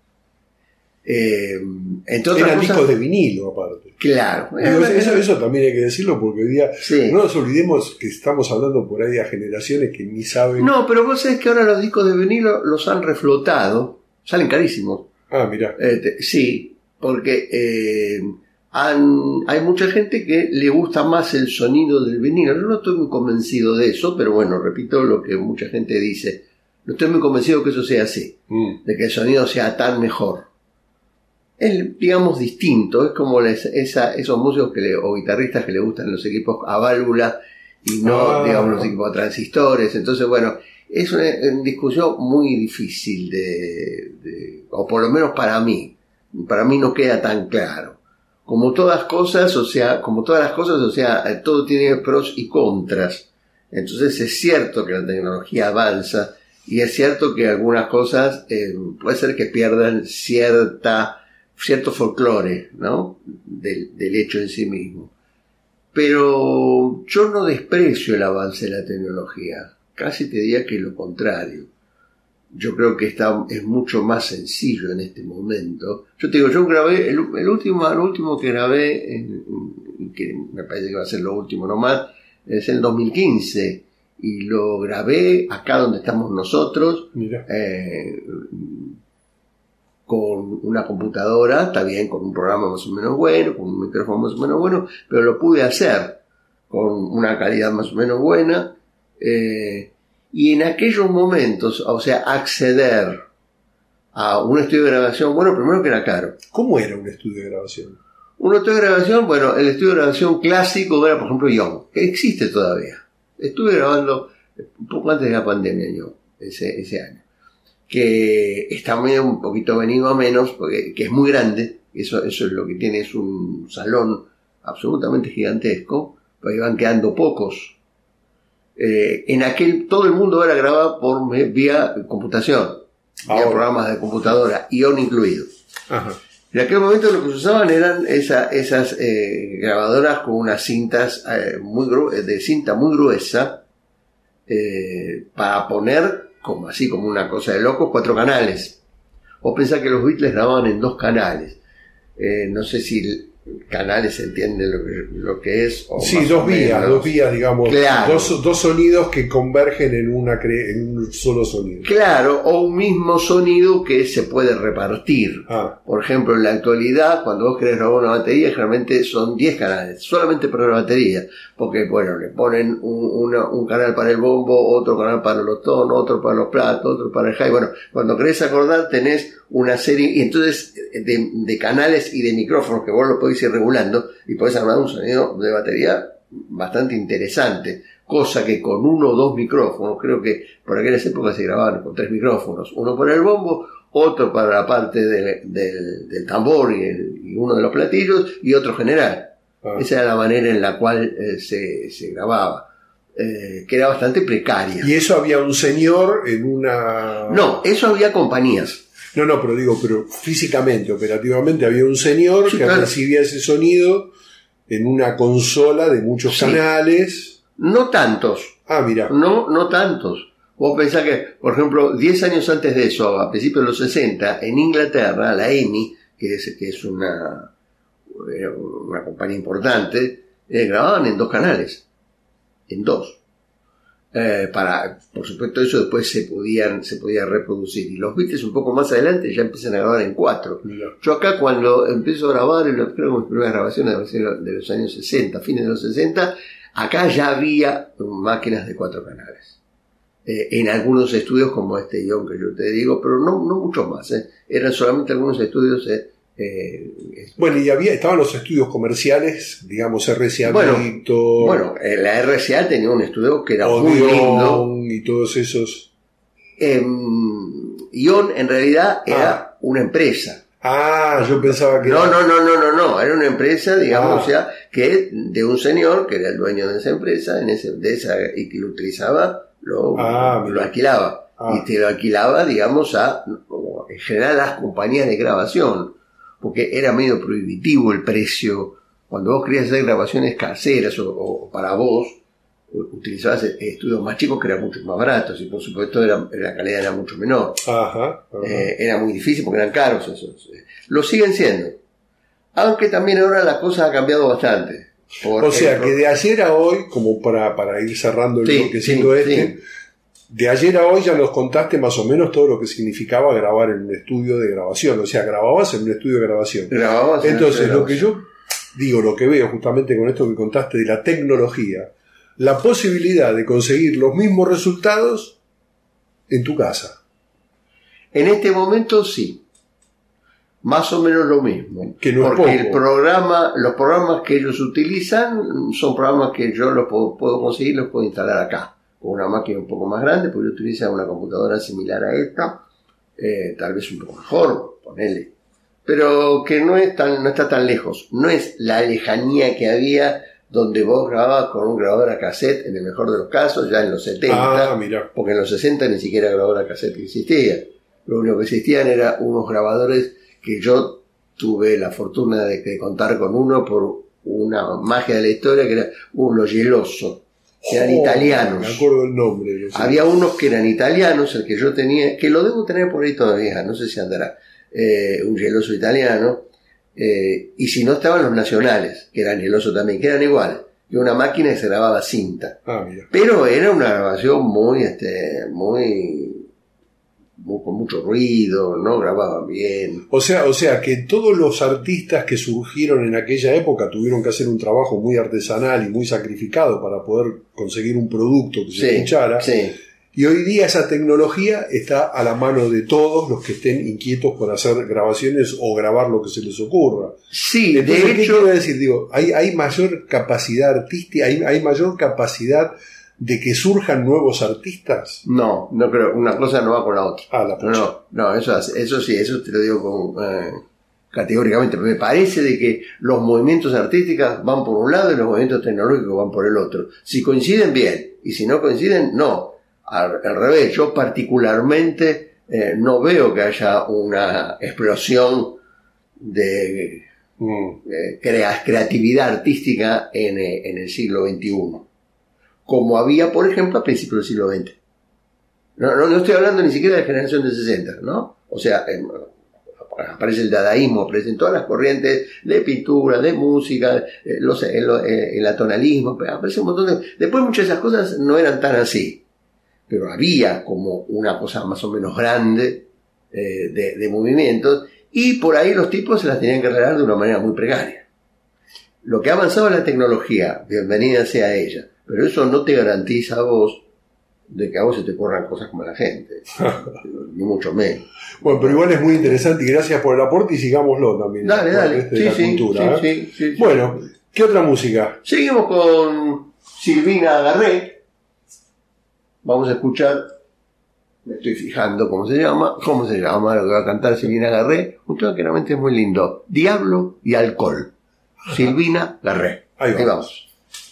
Eran discos de vinilo, aparte. Claro. Eso también hay que decirlo, porque hoy día no nos olvidemos que estamos hablando por ahí a generaciones que ni saben. No, pero vos sabés que ahora los discos de vinilo los han reflotado, salen carísimos. Ah, mirá. Sí, porque hay mucha gente que le gusta más el sonido del vinilo. Yo no estoy muy convencido de eso, pero bueno, repito lo que mucha gente dice. No estoy muy convencido que eso sea así, de que el sonido sea tan mejor. Es, digamos, distinto. Es como esos músicos o guitarristas que le gustan los equipos a válvula y no, digamos, los equipos a transistores. Entonces, bueno, es una discusión muy difícil o por lo menos para mí no queda tan claro. Como todas las cosas, todo tiene pros y contras. Entonces es cierto que la tecnología avanza y es cierto que algunas cosas puede ser que pierdan cierto folclore, ¿no? del hecho en sí mismo. Pero yo no desprecio el avance de la tecnología, casi te diría que lo contrario. Yo creo que es mucho más sencillo en este momento. Yo te digo, yo grabé el último que grabé, que me parece que va a ser lo último nomás, es el 2015, y lo grabé acá donde estamos nosotros, con una computadora, está bien, con un programa más o menos bueno, con un micrófono más o menos bueno, pero lo pude hacer con una calidad más o menos buena, y en aquellos momentos, o sea, acceder a un estudio de grabación, bueno, primero que era caro. ¿Cómo era un estudio de grabación? Un estudio de grabación, bueno, el estudio de grabación clásico era, por ejemplo, Young, que existe todavía. Estuve grabando un poco antes de la pandemia yo, ese año. Que está medio un poquito venido a menos, porque que es muy grande, eso es lo que tiene, es un salón absolutamente gigantesco, pero ahí van quedando pocos. Todo el mundo ahora graba vía computación, vía programas de computadora, Ion incluido. Ajá. En aquel momento lo que se usaban eran esas grabadoras con unas cintas de cinta muy gruesa, para poner como una cosa de locos, 4 canales. Vos pensás que los Beatles grababan en 2 canales. No sé si canales se entiende lo que es. Sí, dos vías, digamos. Claro. Dos sonidos que convergen en un solo sonido. Claro, o un mismo sonido que se puede repartir. Por ejemplo, en la actualidad, cuando vos querés grabar una batería, generalmente son 10 canales, solamente para la batería. Porque, bueno, le ponen un canal para el bombo, otro canal para los tonos, otro para los platos, otro para el high. Bueno, cuando querés acordar, tenés una serie, y entonces de canales y de micrófonos que vos lo podés ir regulando y podés armar un sonido de batería bastante interesante, cosa que con 1 o 2 micrófonos, creo que por aquellas épocas se grababan con 3 micrófonos, uno para el bombo, otro para la parte del tambor y uno de los platillos y otro general. Esa era la manera en la cual se grababa, que era bastante precaria. ¿Y eso había un señor en una...? No, eso había compañías. No, pero físicamente, operativamente, había un señor que recibía ese sonido en una consola de muchos canales. No tantos. Mira. No tantos. Vos pensás que, por ejemplo, 10 años antes de eso, a principios de los 60, en Inglaterra, la EMI, que es era una compañía importante, grababan en 2 canales, en 2. Por supuesto, eso después se podía reproducir. Y los Beatles un poco más adelante ya empiezan a grabar en 4. Yo acá cuando empiezo a grabar, creo que mis primeras grabaciones de los años 60, fines de los 60, acá ya había máquinas de 4 canales. En algunos estudios como este guión que yo te digo, pero no muchos más. Eran solamente algunos estudios. Bueno, y estaban los estudios comerciales, digamos RCA Victor. Bueno, la RCA tenía un estudio que era muy lindo. Y todos esos. Ion en realidad era una empresa. Yo pensaba que... No, era una empresa, digamos, o sea, que de un señor que era el dueño de esa empresa, y que lo utilizaba, lo alquilaba. Y te lo alquilaba, digamos, en general a las compañías de grabación, porque era medio prohibitivo el precio. Cuando vos querías hacer grabaciones caseras o para vos, utilizabas estudios más chicos que eran mucho más baratos, y por supuesto la calidad era mucho menor. Era muy difícil porque eran caros esos. Lo siguen siendo, aunque también ahora la cosa ha cambiado bastante. O sea que de ayer a hoy, como para ir cerrando el bloquecito de ayer a hoy ya nos contaste más o menos todo lo que significaba grabar en un estudio de grabación. O sea, grababas en un estudio de grabación. Entonces, lo que yo digo, lo que veo justamente con esto que contaste de la tecnología, la posibilidad de conseguir los mismos resultados en tu casa. En este momento sí. Más o menos lo mismo. Que no porque es poco. Los programas que ellos utilizan son programas que yo los puedo conseguir, los puedo instalar acá. Con una máquina un poco más grande, porque yo utilizo una computadora similar a esta, tal vez un poco mejor, ponele. Pero que no está tan lejos. No es la lejanía que había donde vos grababas con un grabador a cassette, en el mejor de los casos, ya en los 70, porque en los 60 ni siquiera grabador a cassette existía. Lo único que existían eran unos grabadores que yo tuve la fortuna de contar con uno por una magia de la historia, que era uno Geloso, que eran italianos. Me acuerdo el nombre. Había unos que eran italianos, el que yo tenía, que lo debo tener por ahí todavía, no sé si andará, un Geloso italiano. Y si no estaban los nacionales, que eran Geloso también, que eran iguales, y una máquina que se grababa cinta. Pero era una grabación muy con mucho ruido, no grababan bien. O sea que todos los artistas que surgieron en aquella época tuvieron que hacer un trabajo muy artesanal y muy sacrificado para poder conseguir un producto que se escuchara. Y hoy día esa tecnología está a la mano de todos los que estén inquietos por hacer grabaciones o grabar lo que se les ocurra. Sí, entonces, de hecho, ¿qué quiero decir? Digo, ¿hay mayor capacidad artística? ¿Hay mayor capacidad de que surjan nuevos artistas? No creo. Una cosa no va con la otra. No, eso sí, eso te lo digo categóricamente. Me parece de que los movimientos artísticos van por un lado y los movimientos tecnológicos van por el otro. Si coinciden, bien. Y si no coinciden, no. Al revés, yo particularmente no veo que haya una explosión de creatividad artística en el siglo XXI, como había, por ejemplo, a principios del siglo XX. No estoy hablando ni siquiera de la generación del 60, ¿no? O sea, aparece el dadaísmo, aparecen todas las corrientes de pintura, de música, el atonalismo, aparece un montón de... Después muchas de esas cosas no eran tan así, pero había como una cosa más o menos grande de movimientos, y por ahí los tipos se las tenían que arreglar de una manera muy precaria. Lo que ha avanzado es la tecnología, bienvenida sea ella, pero eso no te garantiza a vos de que a vos se te ocurran cosas como a la gente, ni mucho menos. Bueno, pero igual es muy interesante y gracias por el aporte, y sigámoslo también. Dale. Cultura, sí. Bueno, ¿qué otra música? Seguimos con Silvina Garré. Vamos a escuchar, me estoy fijando cómo se llama lo que va a cantar Silvina Garré, un tema que realmente es muy lindo: Diablo y Alcohol. Silvina Garré. Ahí vamos.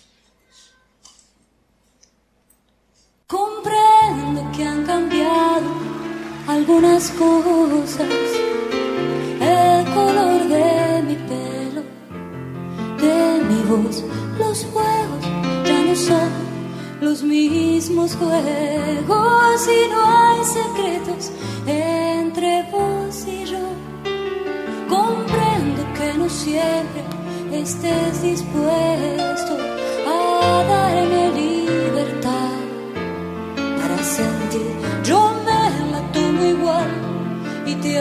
Comprendo que han cambiado algunas cosas, el color de mi pelo, de mi voz, los juegos ya no son los mismos juegos, y no hay secretos entre vos y yo. Comprendo que no siempre estés dispuesto a darme libertad para sentir. Yo me la tomo igual y te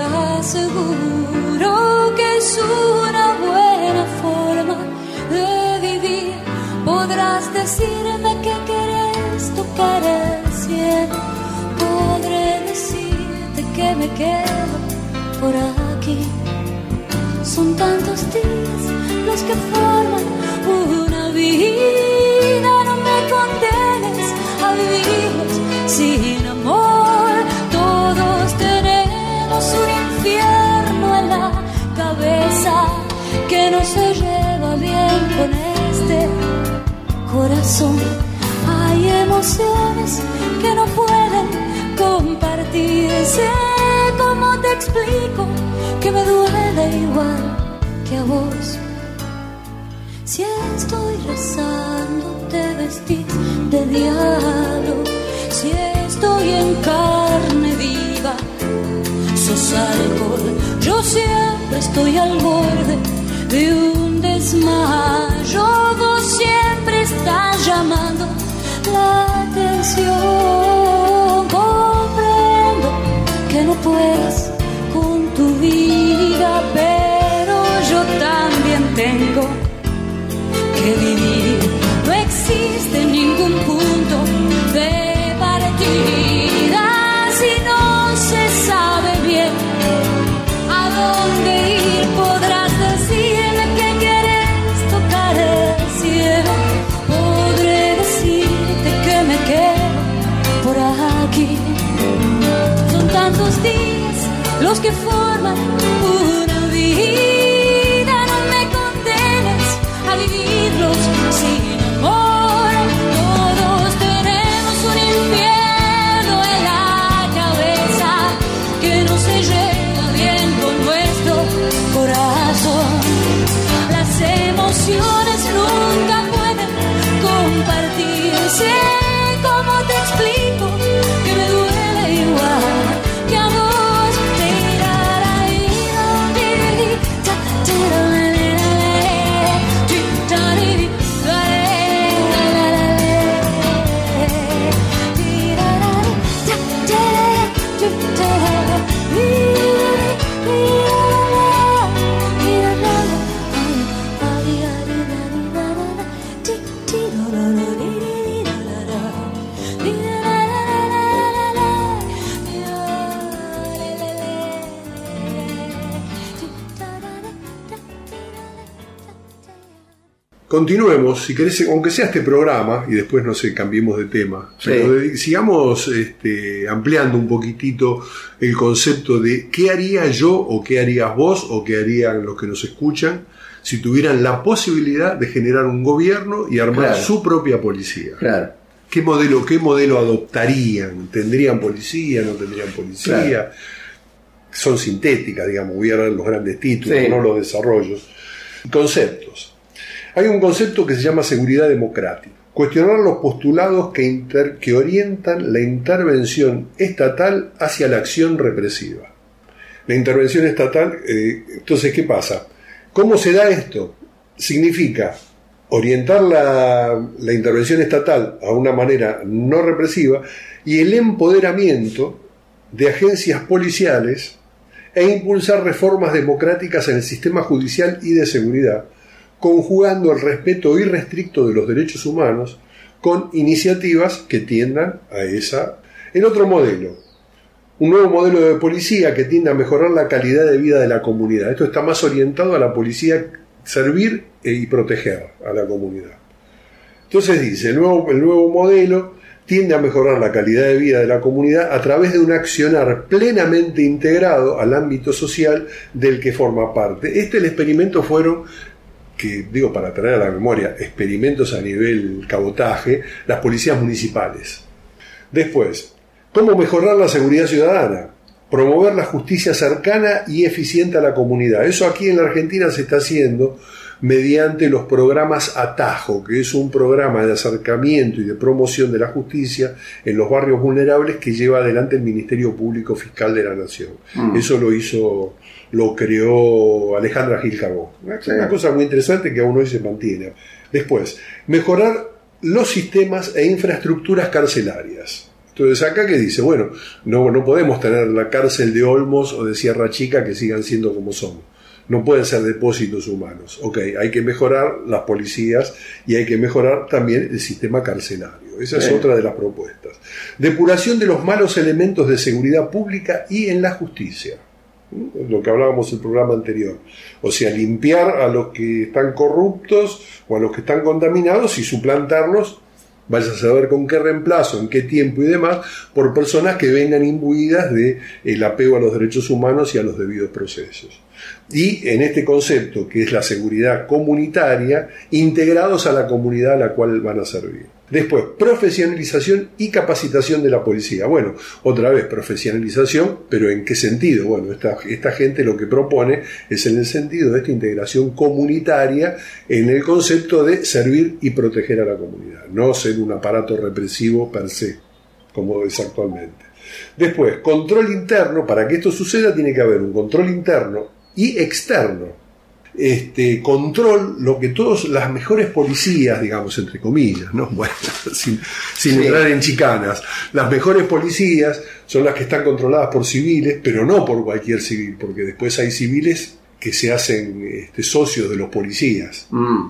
aseguro que es una buena forma de vivir. Podrás decirme que querés tocar el cielo, podré decirte que me quedo por aquí. Son tantos días los que forman una vida. No me condenes a vivirlos sin amor. Todos tenemos un infierno en la cabeza que no se lleva bien con este corazón. Hay emociones que no pueden compartirse. ¿Cómo te explico que me duele igual que a vos? Si estoy rezando te vestís de diablo. Si estoy en carne viva sos alcohol. Yo siempre estoy al borde de un desmayo. Vos siempre estás llamando la atención. Comprendo que no puedes con tu vida, pero yo también tengo que vivir. No existe ningún punto de partida si no se sabe bien a dónde ir. Podrás decirme que quieres tocar el cielo, podré decirte que me quedo por aquí. Son tantos días los que forman una vida. No me condenes a vivirlos sin amor. Todos tenemos un infierno en la cabeza que no se lleva bien con nuestro corazón. Las emociones nunca pueden compartirse. ¿Cómo te explico que me duele igual que a vos? Continuemos, si querés, aunque sea este programa, y después, no sé, cambiemos de tema, sí, pero sigamos ampliando un poquitito el concepto de qué haría yo, o qué harías vos, o qué harían los que nos escuchan, si tuvieran la posibilidad de generar un gobierno y armar claro, su propia policía. Claro. ¿Qué modelo adoptarían? ¿Tendrían policía? ¿No tendrían policía? Claro. Son sintéticas, digamos, voy a dar los grandes títulos, sí, no los desarrollos. Conceptos. Hay un concepto que se llama seguridad democrática. Cuestionar los postulados que orientan la intervención estatal hacia la acción represiva. La intervención estatal, entonces, ¿qué pasa? ¿Cómo se da esto? Significa orientar la intervención estatal a una manera no represiva y el empoderamiento de agencias policiales e impulsar reformas democráticas en el sistema judicial y de seguridad, conjugando el respeto irrestricto de los derechos humanos con iniciativas que tiendan a esa. En otro modelo, un nuevo modelo de policía que tiende a mejorar la calidad de vida de la comunidad. Esto está más orientado a la policía, servir y proteger a la comunidad. Entonces dice, el nuevo modelo tiende a mejorar la calidad de vida de la comunidad a través de un accionar plenamente integrado al ámbito social del que forma parte. El experimento fueron, que digo para traer a la memoria, experimentos a nivel cabotaje, las policías municipales. Después, ¿cómo mejorar la seguridad ciudadana? promover la justicia cercana y eficiente a la comunidad. Eso aquí en la Argentina se está haciendo mediante los programas Atajo, que es un programa de acercamiento y de promoción de la justicia en los barrios vulnerables que lleva adelante el Ministerio Público Fiscal de la Nación. Eso lo creó Alejandra Gil Carbón. Una cosa muy interesante que aún hoy se mantiene. Después, mejorar los sistemas e infraestructuras carcelarias. Entonces, acá que dice, bueno, no podemos tener la cárcel de Olmos o de Sierra Chica que sigan siendo como son. No pueden ser depósitos humanos. Ok, hay que mejorar las policías y hay que mejorar también el sistema carcelario. Esa es otra de las propuestas. Depuración de los malos elementos de seguridad pública y en la justicia. Lo que hablábamos en el programa anterior. O sea, limpiar a los que están corruptos o a los que están contaminados y suplantarlos, vaya a saber con qué reemplazo, en qué tiempo y demás, por personas que vengan imbuidas del apego a los derechos humanos y a los debidos procesos. Y en este concepto, que es la seguridad comunitaria, integrados a la comunidad a la cual van a servir. Después, profesionalización y capacitación de la policía. Bueno, otra vez, profesionalización, pero ¿en qué sentido? Bueno, esta gente lo que propone es en el sentido de esta integración comunitaria en el concepto de servir y proteger a la comunidad, no ser un aparato represivo per se, como es actualmente. Después, control interno. Para que esto suceda tiene que haber un control interno y externo. Control, lo que todas las mejores policías, digamos, entre comillas, ¿no? Bueno, sin entrar en chicanas, las mejores policías son las que están controladas por civiles, pero no por cualquier civil, porque después hay civiles que se hacen socios de los policías.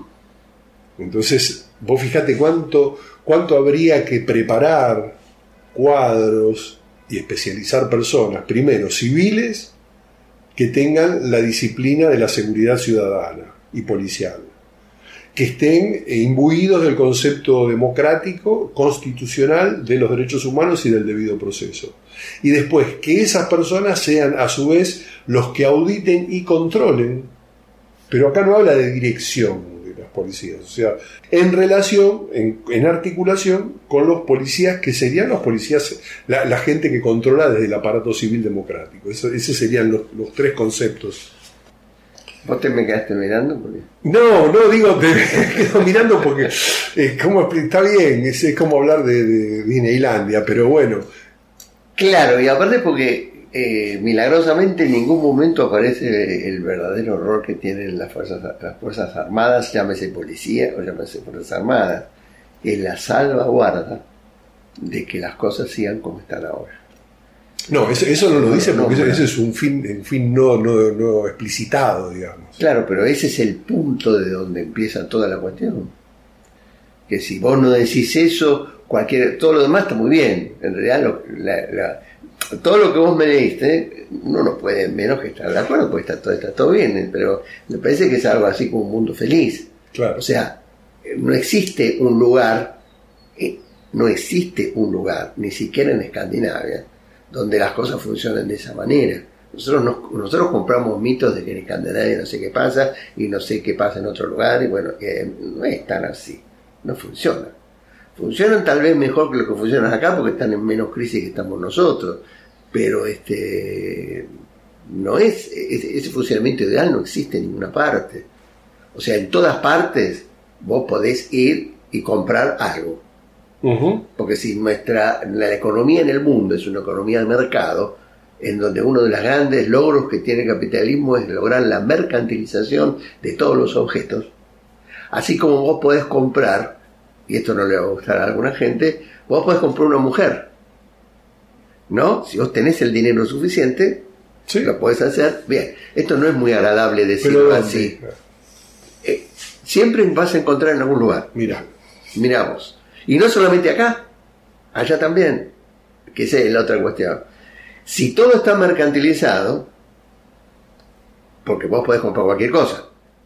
Entonces, vos fijate cuánto habría que preparar cuadros y especializar personas, primero civiles, que tengan la disciplina de la seguridad ciudadana y policial, que estén imbuidos del concepto democrático, constitucional, de los derechos humanos y del debido proceso. Y después, que esas personas sean a su vez los que auditen y controlen, pero acá no habla de dirección de las policías, o sea, en relación, en articulación con los policías que serían los policías, la gente que controla desde el aparato civil democrático. Esos serían los tres conceptos. ¿Vos te me quedaste mirando? No, digo, te quedo mirando porque está bien, es como hablar de Disneylandia, pero bueno. Claro, y aparte porque milagrosamente en ningún momento aparece el verdadero horror que tienen las fuerzas armadas, llámese policía o llámese fuerzas armadas, es la salvaguarda de que las cosas sigan como están ahora. No, eso no lo dice porque ese es un fin no explicitado, digamos. Claro, pero ese es el punto de donde empieza toda la cuestión. Que si vos no decís eso, todo lo demás está muy bien. En realidad todo lo que vos me leíste, uno no puede menos que estar de acuerdo, porque está todo bien, pero me parece que es algo así como un mundo feliz. Claro. O sea, no existe un lugar, ni siquiera en Escandinavia, donde las cosas funcionan de esa manera. Nosotros compramos mitos de que en Escandinavia no sé qué pasa, y no sé qué pasa en otro lugar, y bueno, no es tan así, no funciona. Funcionan tal vez mejor que lo que funcionan acá porque están en menos crisis que estamos nosotros, pero no es ese funcionamiento ideal no existe en ninguna parte. O sea, en todas partes vos podés ir y comprar algo. Porque si la economía en el mundo es una economía de mercado, en donde uno de los grandes logros que tiene el capitalismo es lograr la mercantilización de todos los objetos, así como vos podés comprar, y esto no le va a gustar a alguna gente, vos podés comprar una mujer, ¿no? Si vos tenés el dinero suficiente, lo podés hacer. Bien, esto no es muy agradable decirlo así. Siempre vas a encontrar en algún lugar. Mirá vos. Y no solamente acá, allá también, que esa es la otra cuestión. Si todo está mercantilizado, porque vos podés comprar cualquier cosa,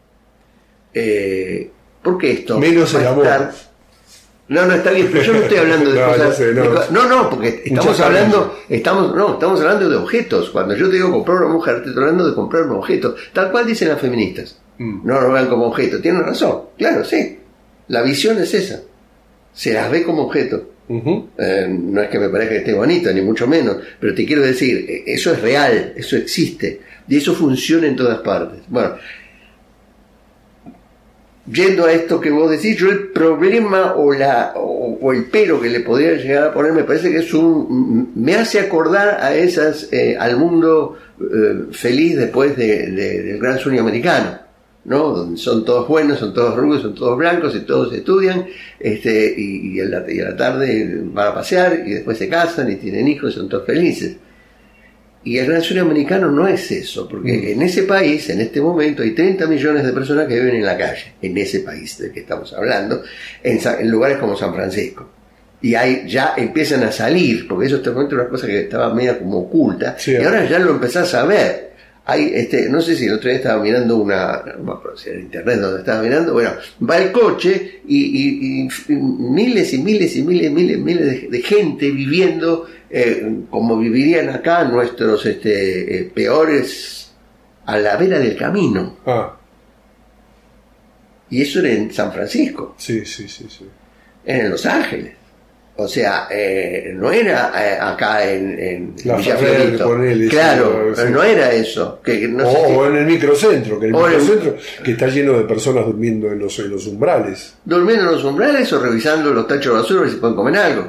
¿por qué esto? Menos el amor. No, está bien, pero yo no estoy hablando de cosas. No, porque estamos hablando de objetos. Cuando yo te digo comprar una mujer, te estoy hablando de comprar un objeto, tal cual dicen las feministas. No lo vean como objeto. Tienen razón, claro, sí. La visión es esa. Se las ve como objeto. No es que me parezca que esté bonito, ni mucho menos, pero te quiero decir, eso es real, eso existe, y eso funciona en todas partes. Bueno, yendo a esto que vos decís, yo el problema o el pero que le podría llegar a poner, me parece que me hace acordar a esas al mundo feliz después del gran sueño americano, ¿no? Donde son todos buenos, son todos rubios, son todos blancos y todos estudian, y a la tarde van a pasear y después se casan y tienen hijos y son todos felices. Y el gran sueño americano no es eso, porque en ese país, en este momento, hay 30 millones de personas que viven en la calle, en ese país del que estamos hablando, en lugares como San Francisco. Y ahí ya empiezan a salir, porque eso te cuento una cosa que estaba media como oculta, y ahora ya lo empezás a ver. Hay, no sé si el otro día estaba mirando no me acuerdo si era en internet donde estaba mirando, bueno, va el coche y miles y miles y miles de gente viviendo como vivirían acá nuestros peores a la vera del camino. Y eso era en San Francisco. Sí. Era en Los Ángeles. O sea, no era acá en Villa Fiorito. Claro, sí. No era eso. O en el microcentro, que está lleno de personas durmiendo en los umbrales. Durmiendo en los umbrales o revisando los tachos de basura a ver si pueden comer algo.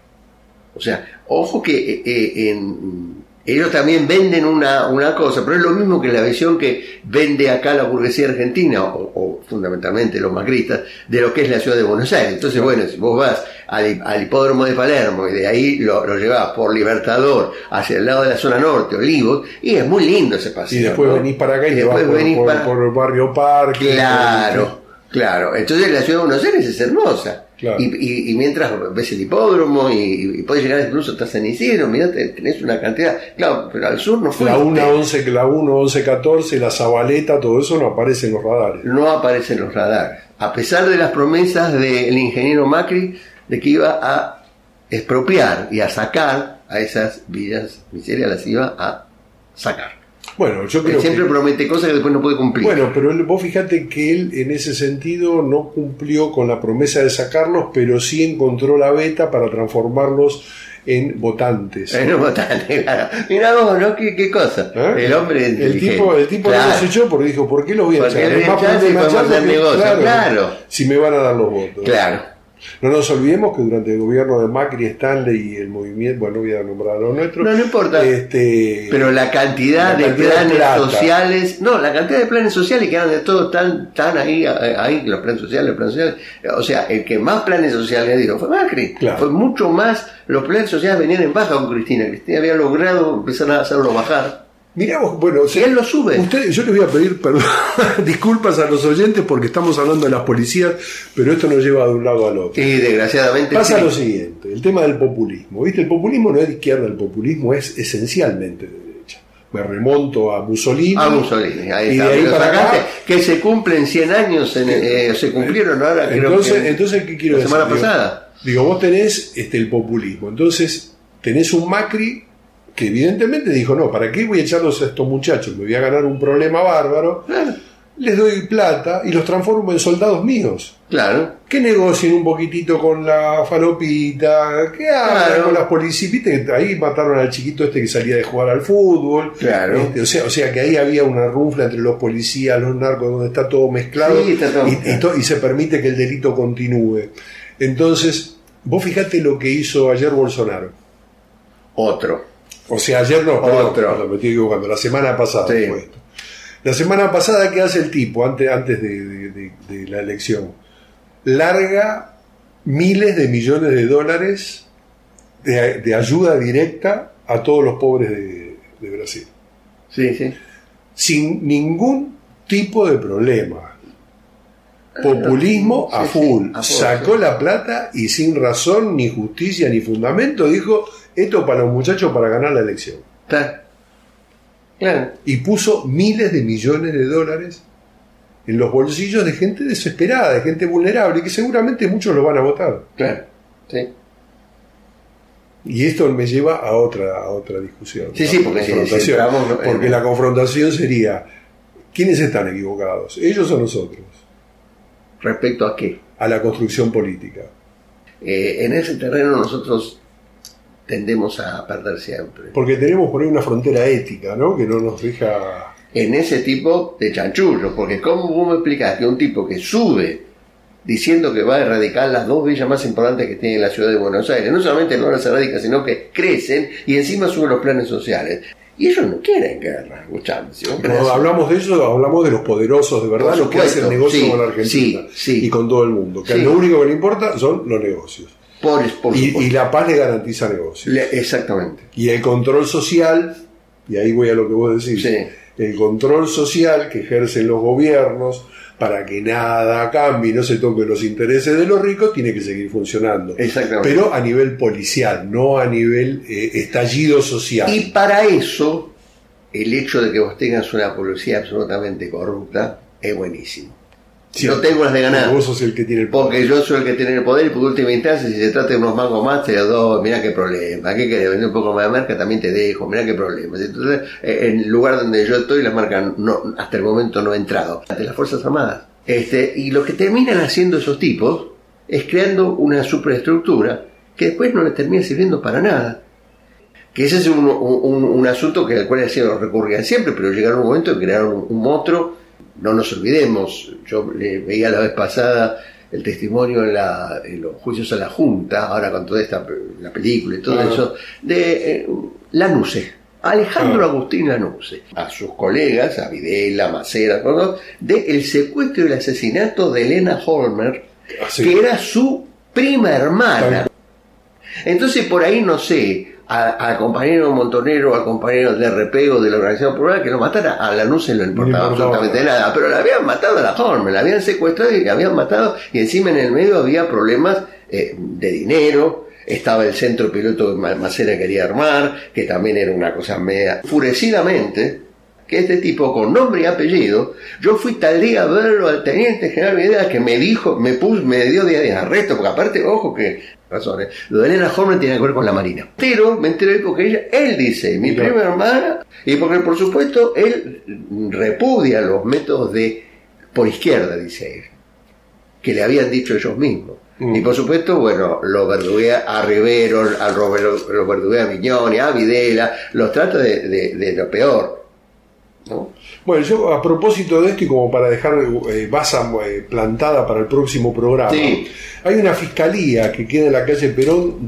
O sea, ojo que ellos también venden una cosa, pero es lo mismo que la visión que vende acá la burguesía argentina, o fundamentalmente los macristas, de lo que es la ciudad de Buenos Aires. Entonces, bueno, si vos vas al hipódromo de Palermo y de ahí lo llevás por Libertador hacia el lado de la zona norte, Olivos, y es muy lindo ese paseo. Y después venís para acá y te vas por el barrio Parque. Claro. Entonces la ciudad de Buenos Aires es hermosa. Claro. Y mientras ves el hipódromo y puedes llegar incluso hasta San Isidro, mirá, tenés una cantidad, claro, pero al sur no fue. La 1, 11, 14, la Zabaleta, todo eso no aparece en los radares. No aparece en los radares, a pesar de las promesas del ingeniero Macri de que iba a expropiar y a sacar a esas villas miserias, las iba a sacar. Bueno, yo creo siempre promete cosas que después no puede cumplir. Bueno, pero vos fíjate que él en ese sentido no cumplió con la promesa de sacarlos, pero sí encontró la beta para transformarlos en votantes. En votantes, claro. Mirá vos, ¿no? ¿Qué cosa? El hombre el tipo claro. No los echó porque dijo, ¿por qué los voy a echar? Es más hacer negocio, claro. Si me van a dar los votos. Claro. No nos olvidemos que durante el gobierno de Macri, Stanley y el movimiento, bueno, no voy a nombrar a los nuestros. No importa. Pero la cantidad de planes sociales, la cantidad de planes sociales que eran de todos tan ahí, los planes sociales. O sea, el que más planes sociales dio fue Macri. Claro. Fue mucho más, los planes sociales venían en baja con Cristina. Cristina había logrado empezar a hacerlo bajar. Mirá vos, bueno, si él lo sube. Yo les voy a pedir disculpas a los oyentes porque estamos hablando de las policías, pero esto nos lleva de un lado al otro. Y desgraciadamente pasa lo siguiente, el tema del populismo. ¿Viste? El populismo no es de izquierda, el populismo es esencialmente de derecha. Me remonto a Mussolini. Ahí está. De ahí para acá, que se cumplen 100 años, se cumplieron ahora. Entonces, ¿qué quiero decir? La semana pasada. Digo, vos tenés el populismo, entonces tenés un Macri que evidentemente dijo, no, ¿para qué voy a echarlos a estos muchachos? Me voy a ganar un problema bárbaro. Claro. Les doy plata y los transformo en soldados míos. Claro. Que negocien un poquitito con la falopita, que hagan con las policías. Viste que ahí mataron al chiquito que salía de jugar al fútbol. Claro. O sea que ahí había una rufla entre los policías, los narcos, donde está todo mezclado. Sí, está todo. Y se permite que el delito continúe. Entonces, vos fijate lo que hizo ayer Bolsonaro. O sea, ayer no, perdón, me estoy equivocando, la semana pasada fue esto. La semana pasada, ¿qué hace el tipo antes de la elección? Larga miles de millones de dólares de ayuda directa a todos los pobres de Brasil. Sí. Sin ningún tipo de problema. Populismo a full. Sacó la plata y sin razón, ni justicia, ni fundamento, dijo, esto para los muchachos para ganar la elección. Claro. Y puso miles de millones de dólares en los bolsillos de gente desesperada, de gente vulnerable, que seguramente muchos lo van a votar. Claro. Sí. Y esto me lleva a otra discusión. Sí, porque la confrontación sería, ¿quiénes están equivocados? ¿Ellos o nosotros? ¿Respecto a qué? A la construcción política. En ese terreno nosotros tendemos a perder siempre. Porque tenemos por ahí una frontera ética, ¿no? Que no nos deja... En ese tipo de chanchullos, porque ¿cómo vos me explicás que un tipo que sube diciendo que va a erradicar las 2 villas más importantes que tiene la ciudad de Buenos Aires, no solamente no las erradica, sino que crecen y encima suben los planes sociales? Y ellos no quieren guerra, escuchame. Si cuando hablamos de eso, hablamos de los poderosos de verdad, los que hacen negocio con la Argentina y con todo el mundo. Que lo único que le importa son los negocios. Y la paz le garantiza negocios. Exactamente. Y el control social, y ahí voy a lo que vos decís, el control social que ejercen los gobiernos para que nada cambie y no se toquen los intereses de los ricos, tiene que seguir funcionando. Exactamente. Pero a nivel policial, no a nivel estallido social. Y para eso, el hecho de que vos tengas una policía absolutamente corrupta es buenísimo. Sí, no tengo las de ganar. Vos sos el que tiene el poder. Porque yo soy el que tiene el poder y por última instancia, si se trata de unos mangos más, te los doy. Mirá qué problema. ¿Qué querés? Vender un poco más de marca, también te dejo. Mirá qué problema. Entonces, en el lugar donde yo estoy, la marca no, hasta el momento no ha entrado. Ante las Fuerzas Armadas. Y lo que terminan haciendo esos tipos es creando una superestructura que después no les termina sirviendo para nada. Que ese es un asunto al cual recurrían siempre, pero llegaron un momento que crearon un monstruo. No nos olvidemos, yo veía la vez pasada el testimonio en los juicios a la Junta, ahora con toda la película y todo eso, de Lanuse, Alejandro Agustín Lanuse, a sus colegas, a Videla, Macera, del secuestro y el asesinato de Elena Holmer, que era su prima hermana. Entonces por ahí no sé, al compañero Montonero, al compañero de RP o de la Organización Popular, que lo matara, a Lanuse no le importaba absolutamente nada, pero la habían matado a la Holmer, la habían secuestrado y la habían matado, y encima en el medio había problemas de dinero. Estaba el centro piloto que Macera quería armar, que también era una cosa media. Enfurecidamente, que este tipo con nombre y apellido, yo fui tal día a verlo al teniente general Videla, que me dijo, me dio día de arresto, porque aparte, ojo que, razones, lo de Elena Holmer tiene que ver con la Marina. Pero me enteré porque él dice, mi prima hermana, y porque por supuesto él repudia los métodos por izquierda, dice él, que le habían dicho ellos mismos. Y por supuesto, bueno, lo verduguea a Rivero, lo verduguea a Viñoni, a Videla, los trata de lo peor, ¿no? Bueno, yo a propósito de esto y como para dejar basa plantada para el próximo programa, hay una fiscalía que queda en la calle Perón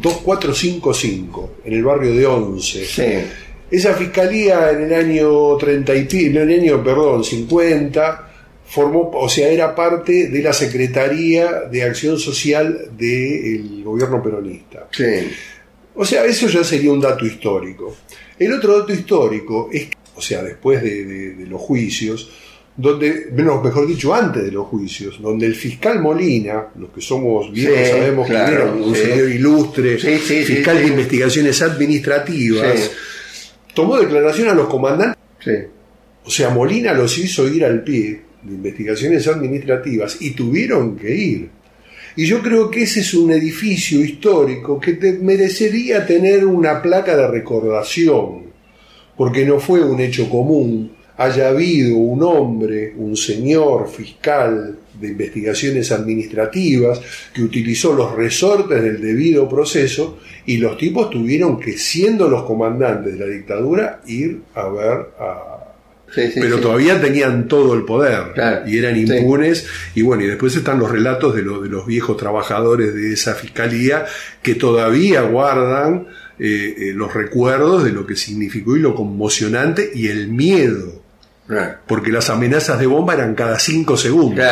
2455, en el barrio de Once. Esa fiscalía en el año 50 formó, o sea, era parte de la Secretaría de Acción Social del gobierno peronista. O sea, eso ya sería un dato histórico. El otro dato histórico es que, o sea, después de los juicios, donde, mejor dicho, antes de los juicios, donde el fiscal Molina, los que somos viejos sabemos que era un señor ilustre, fiscal de investigaciones administrativas, tomó declaración a los comandantes. O sea, Molina los hizo ir al pie de investigaciones administrativas y tuvieron que ir. Y yo creo que ese es un edificio histórico que merecería tener una placa de recordación, porque no fue un hecho común haya habido un hombre, un señor fiscal de investigaciones administrativas que utilizó los resortes del debido proceso y los tipos tuvieron que, siendo los comandantes de la dictadura, ir a ver a... pero todavía tenían todo el poder y eran impunes. Y bueno, y después están los relatos de los viejos trabajadores de esa fiscalía que todavía guardan los recuerdos de lo que significó y lo conmocionante y el miedo, porque las amenazas de bomba eran cada 5 segundos.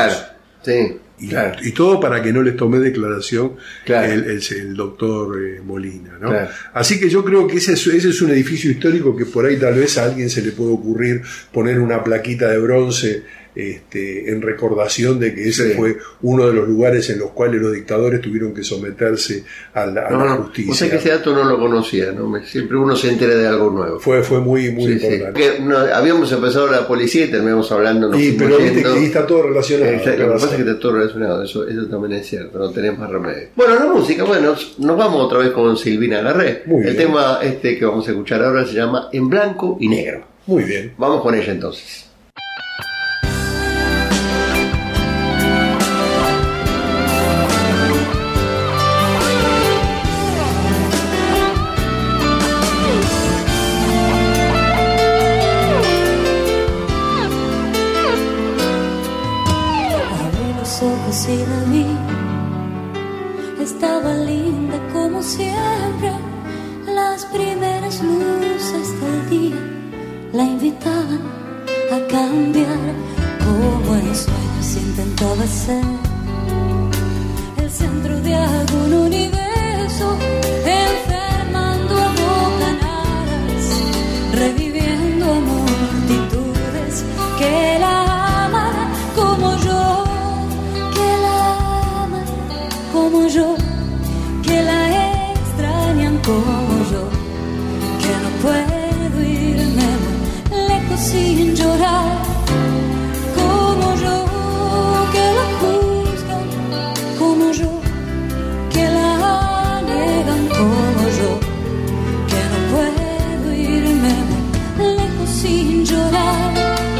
Y todo para que no les tome declaración el doctor Molina, ¿no? Así que yo creo que ese es un edificio histórico que por ahí tal vez a alguien se le puede ocurrir poner una plaquita de bronce en recordación de que ese fue uno de los lugares en los cuales los dictadores tuvieron que someterse a la justicia. O sea que ese dato no lo conocía, ¿no? Siempre uno se entera de algo nuevo. Fue muy importante. Que habíamos empezado la policía y terminamos hablando. Pero viste que ahí está todo relacionado. Lo que pasa es que está todo relacionado, eso también es cierto, no tenemos más remedio. Bueno, la música, nos vamos otra vez con Silvina Garré. El tema que vamos a escuchar ahora se llama En Blanco y Negro. Muy bien. Vamos con ella entonces. años luz hasta el día la invitaban a cambiar. Como en sueños intentaba ser el centro de algún universo, enfermando a bocanadas, reviviendo a multitudes que la aman como yo, que la aman como yo, que la extrañan como yo, que no puedo irme muy lejos sin llorar, como yo, que la juzgan como yo, que la niegan como yo, que no puedo irme muy lejos sin llorar.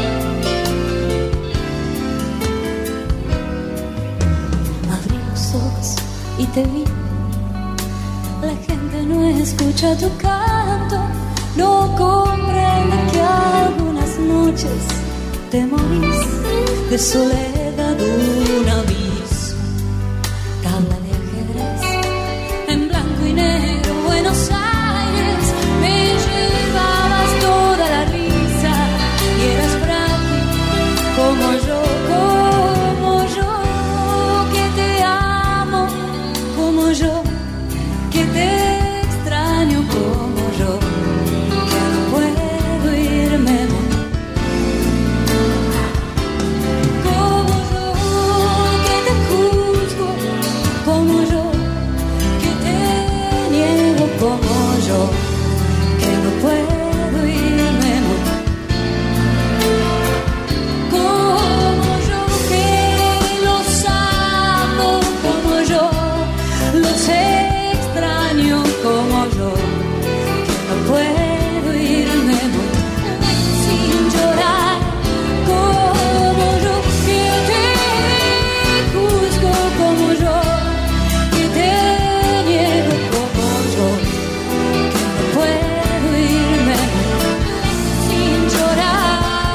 Abrí los ojos y te vi. La gente no escucha tu canto, no comprende que algunas noches te morís de soledad, un abismo. Tabla de ajedrez en blanco y negro, Buenos Aires, me llevabas toda la risa y eras frágil como yo, que te amo como yo, que te extraño como yo, que no puedo irme como yo, que te juzgo como yo, que te niego como yo, que no puedo irme como yo, que los amo como yo, los extraño como yo, que no puedo irme sin llorar, como yo, que te juzgo como yo, que te niego como yo, que no puedo irme sin llorar.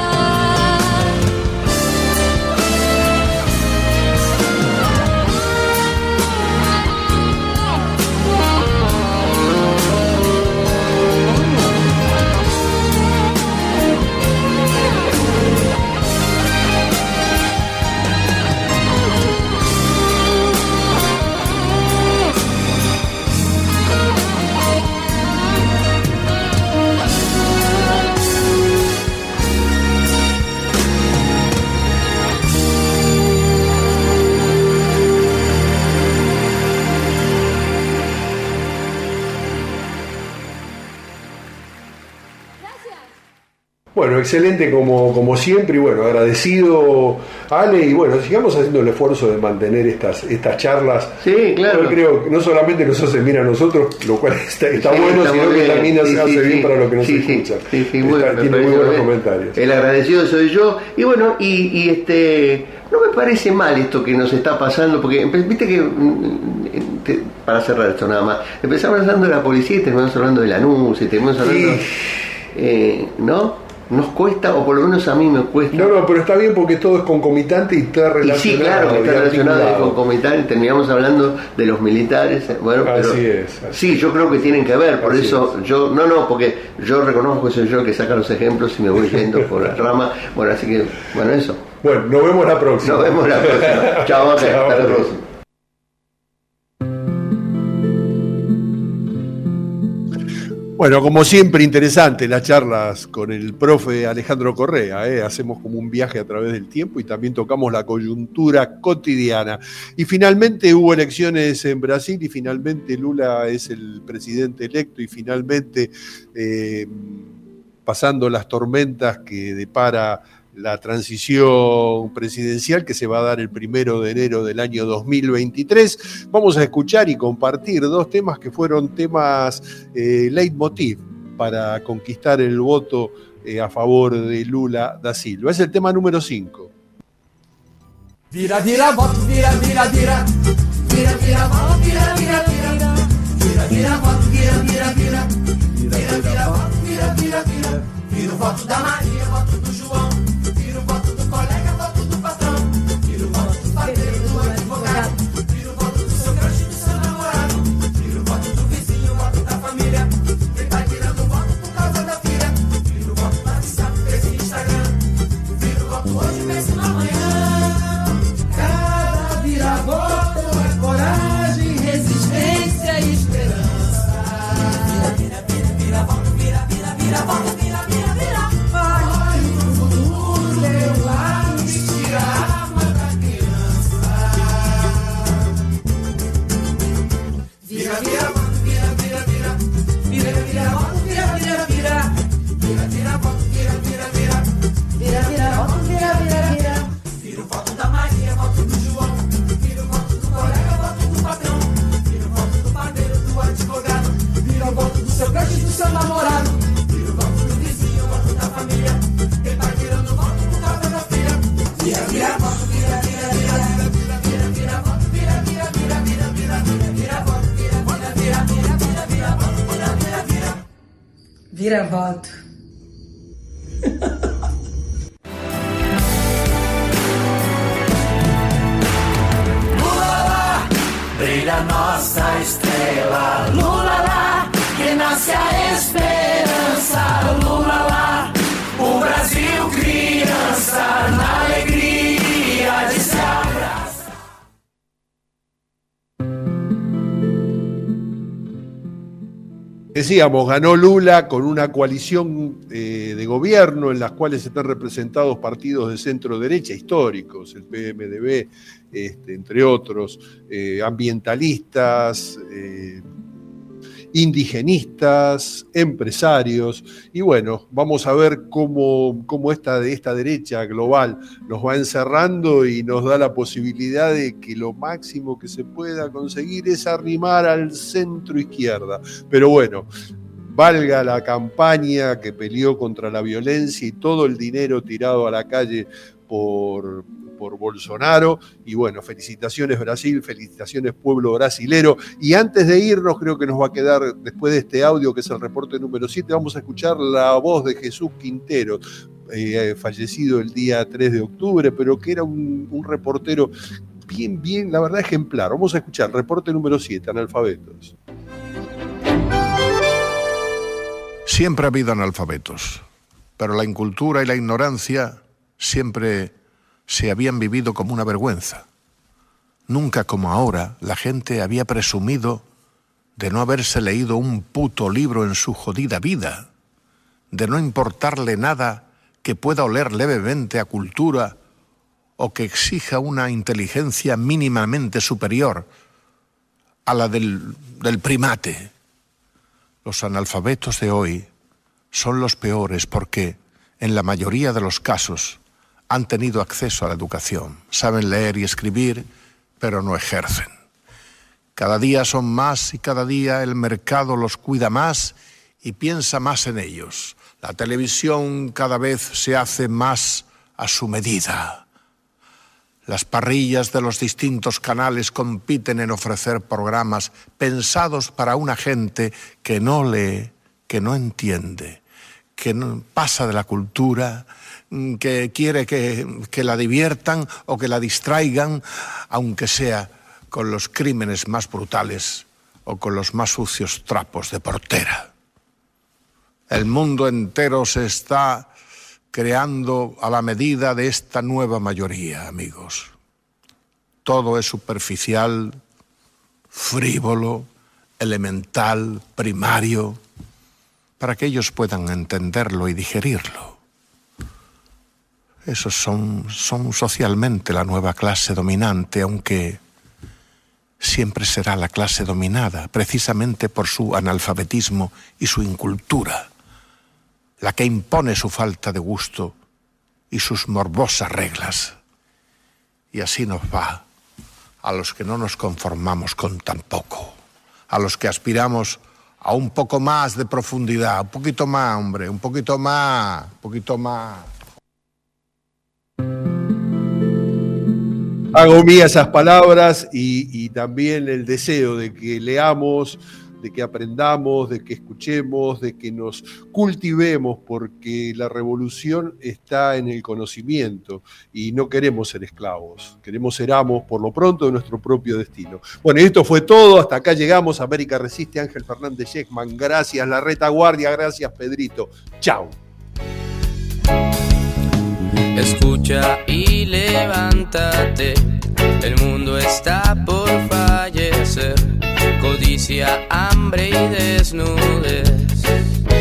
Bueno, excelente como siempre, y bueno, agradecido, Ale, y bueno, sigamos haciendo el esfuerzo de mantener estas charlas. Sí, claro. Yo creo que no solamente nos hace bien a nosotros, lo cual está bueno, sino que también hace bien para los que nos escuchan. Sí, bueno, tiene muy buenos comentarios. El agradecido soy yo, y bueno, no me parece mal esto que nos está pasando, porque viste que, para cerrar esto nada más, empezamos hablando de la policía y terminamos hablando de Lanús, y terminamos hablando, ¿no? Nos cuesta, o por lo menos a mí me cuesta. No, pero está bien porque todo es concomitante y está relacionado. Y sí, claro, que está relacionado, es concomitante. Terminamos hablando de los militares. Bueno, así es. Sí, yo creo que tienen que ver, por eso yo, porque yo reconozco que soy yo el que saca los ejemplos y me voy yendo por la rama. Bueno, así que, bueno, eso. Bueno, nos vemos la próxima. Chao, hasta la próxima. Bueno, como siempre, interesante las charlas con el profe Alejandro Correa. Hacemos como un viaje a través del tiempo y también tocamos la coyuntura cotidiana. Y finalmente hubo elecciones en Brasil y finalmente Lula es el presidente electo y finalmente pasando las tormentas que depara la transición presidencial que se va a dar el 1 de enero del año 2023. Vamos a escuchar y compartir dos temas que fueron temas leitmotiv para conquistar el voto a favor de Lula da Silva. Es el tema número 5. Vira, vira, voto, vira, vira, vira. Vira, vira, voto, vira, vira, vira. Vira, vira, voto, vira, vira, vira. Vira, vira, voto, vira, vira, vira. Vira o voto da Maria, voto do João. Vira o voto do colega, voto do patrão. Vira o voto do padeiro, do advogado. Vira o voto do seu crush, do seu namorado. Vira o voto do vizinho, voto da família. Quem vai virando o voto Vira-voto. Lula lá, brilha nossa estrela. Lula lá, que nasce a esperança. Lula lá, o Brasil criança, na alegria de se abraçar. Decíamos, ganó Lula con una coalición de gobierno en las cuales están representados partidos de centro-derecha históricos, el PMDB, entre otros, ambientalistas, indigenistas, empresarios, y bueno, vamos a ver cómo esta derecha global nos va encerrando y nos da la posibilidad de que lo máximo que se pueda conseguir es arrimar al centro izquierda. Pero bueno, valga la campaña que peleó contra la violencia y todo el dinero tirado a la calle por Bolsonaro, y bueno, felicitaciones Brasil, felicitaciones pueblo brasilero. Y antes de irnos, creo que nos va a quedar, después de este audio que es el reporte número 7, vamos a escuchar la voz de Jesús Quintero, fallecido el día 3 de octubre, pero que era un reportero bien, la verdad, ejemplar. Vamos a escuchar reporte número 7, analfabetos. Siempre ha habido analfabetos, pero la incultura y la ignorancia siempre se habían vivido como una vergüenza. Nunca como ahora la gente había presumido de no haberse leído un puto libro en su jodida vida, de no importarle nada que pueda oler levemente a cultura o que exija una inteligencia mínimamente superior a la del primate. Los analfabetos de hoy son los peores porque, en la mayoría de los casos, han tenido acceso a la educación, saben leer y escribir, pero no ejercen. Cada día son más y cada día el mercado los cuida más y piensa más en ellos. La televisión cada vez se hace más a su medida. Las parrillas de los distintos canales compiten en ofrecer programas pensados para una gente que no lee, que no entiende, que no pasa de la cultura, que quiere que la diviertan o que la distraigan, aunque sea con los crímenes más brutales o con los más sucios trapos de portera. El mundo entero se está creando a la medida de esta nueva mayoría, amigos. Todo es superficial, frívolo, elemental, primario, para que ellos puedan entenderlo y digerirlo. Esos son socialmente la nueva clase dominante, aunque siempre será la clase dominada, precisamente por su analfabetismo y su incultura, la que impone su falta de gusto y sus morbosas reglas. Y así nos va a los que no nos conformamos con tan poco, a los que aspiramos a un poco más de profundidad, un poquito más, hombre, un poquito más, un poquito más. Hago mía esas palabras y también el deseo de que leamos, de que aprendamos, de que escuchemos, de que nos cultivemos, porque la revolución está en el conocimiento y no queremos ser esclavos, queremos ser amos por lo pronto de nuestro propio destino. Bueno, y esto fue todo, hasta acá llegamos. América Resiste, Ángel Fernández Sheckman, gracias La Retaguardia, gracias Pedrito, chao. Escucha y levántate, el mundo está por fallecer, codicia, hambre y desnudez.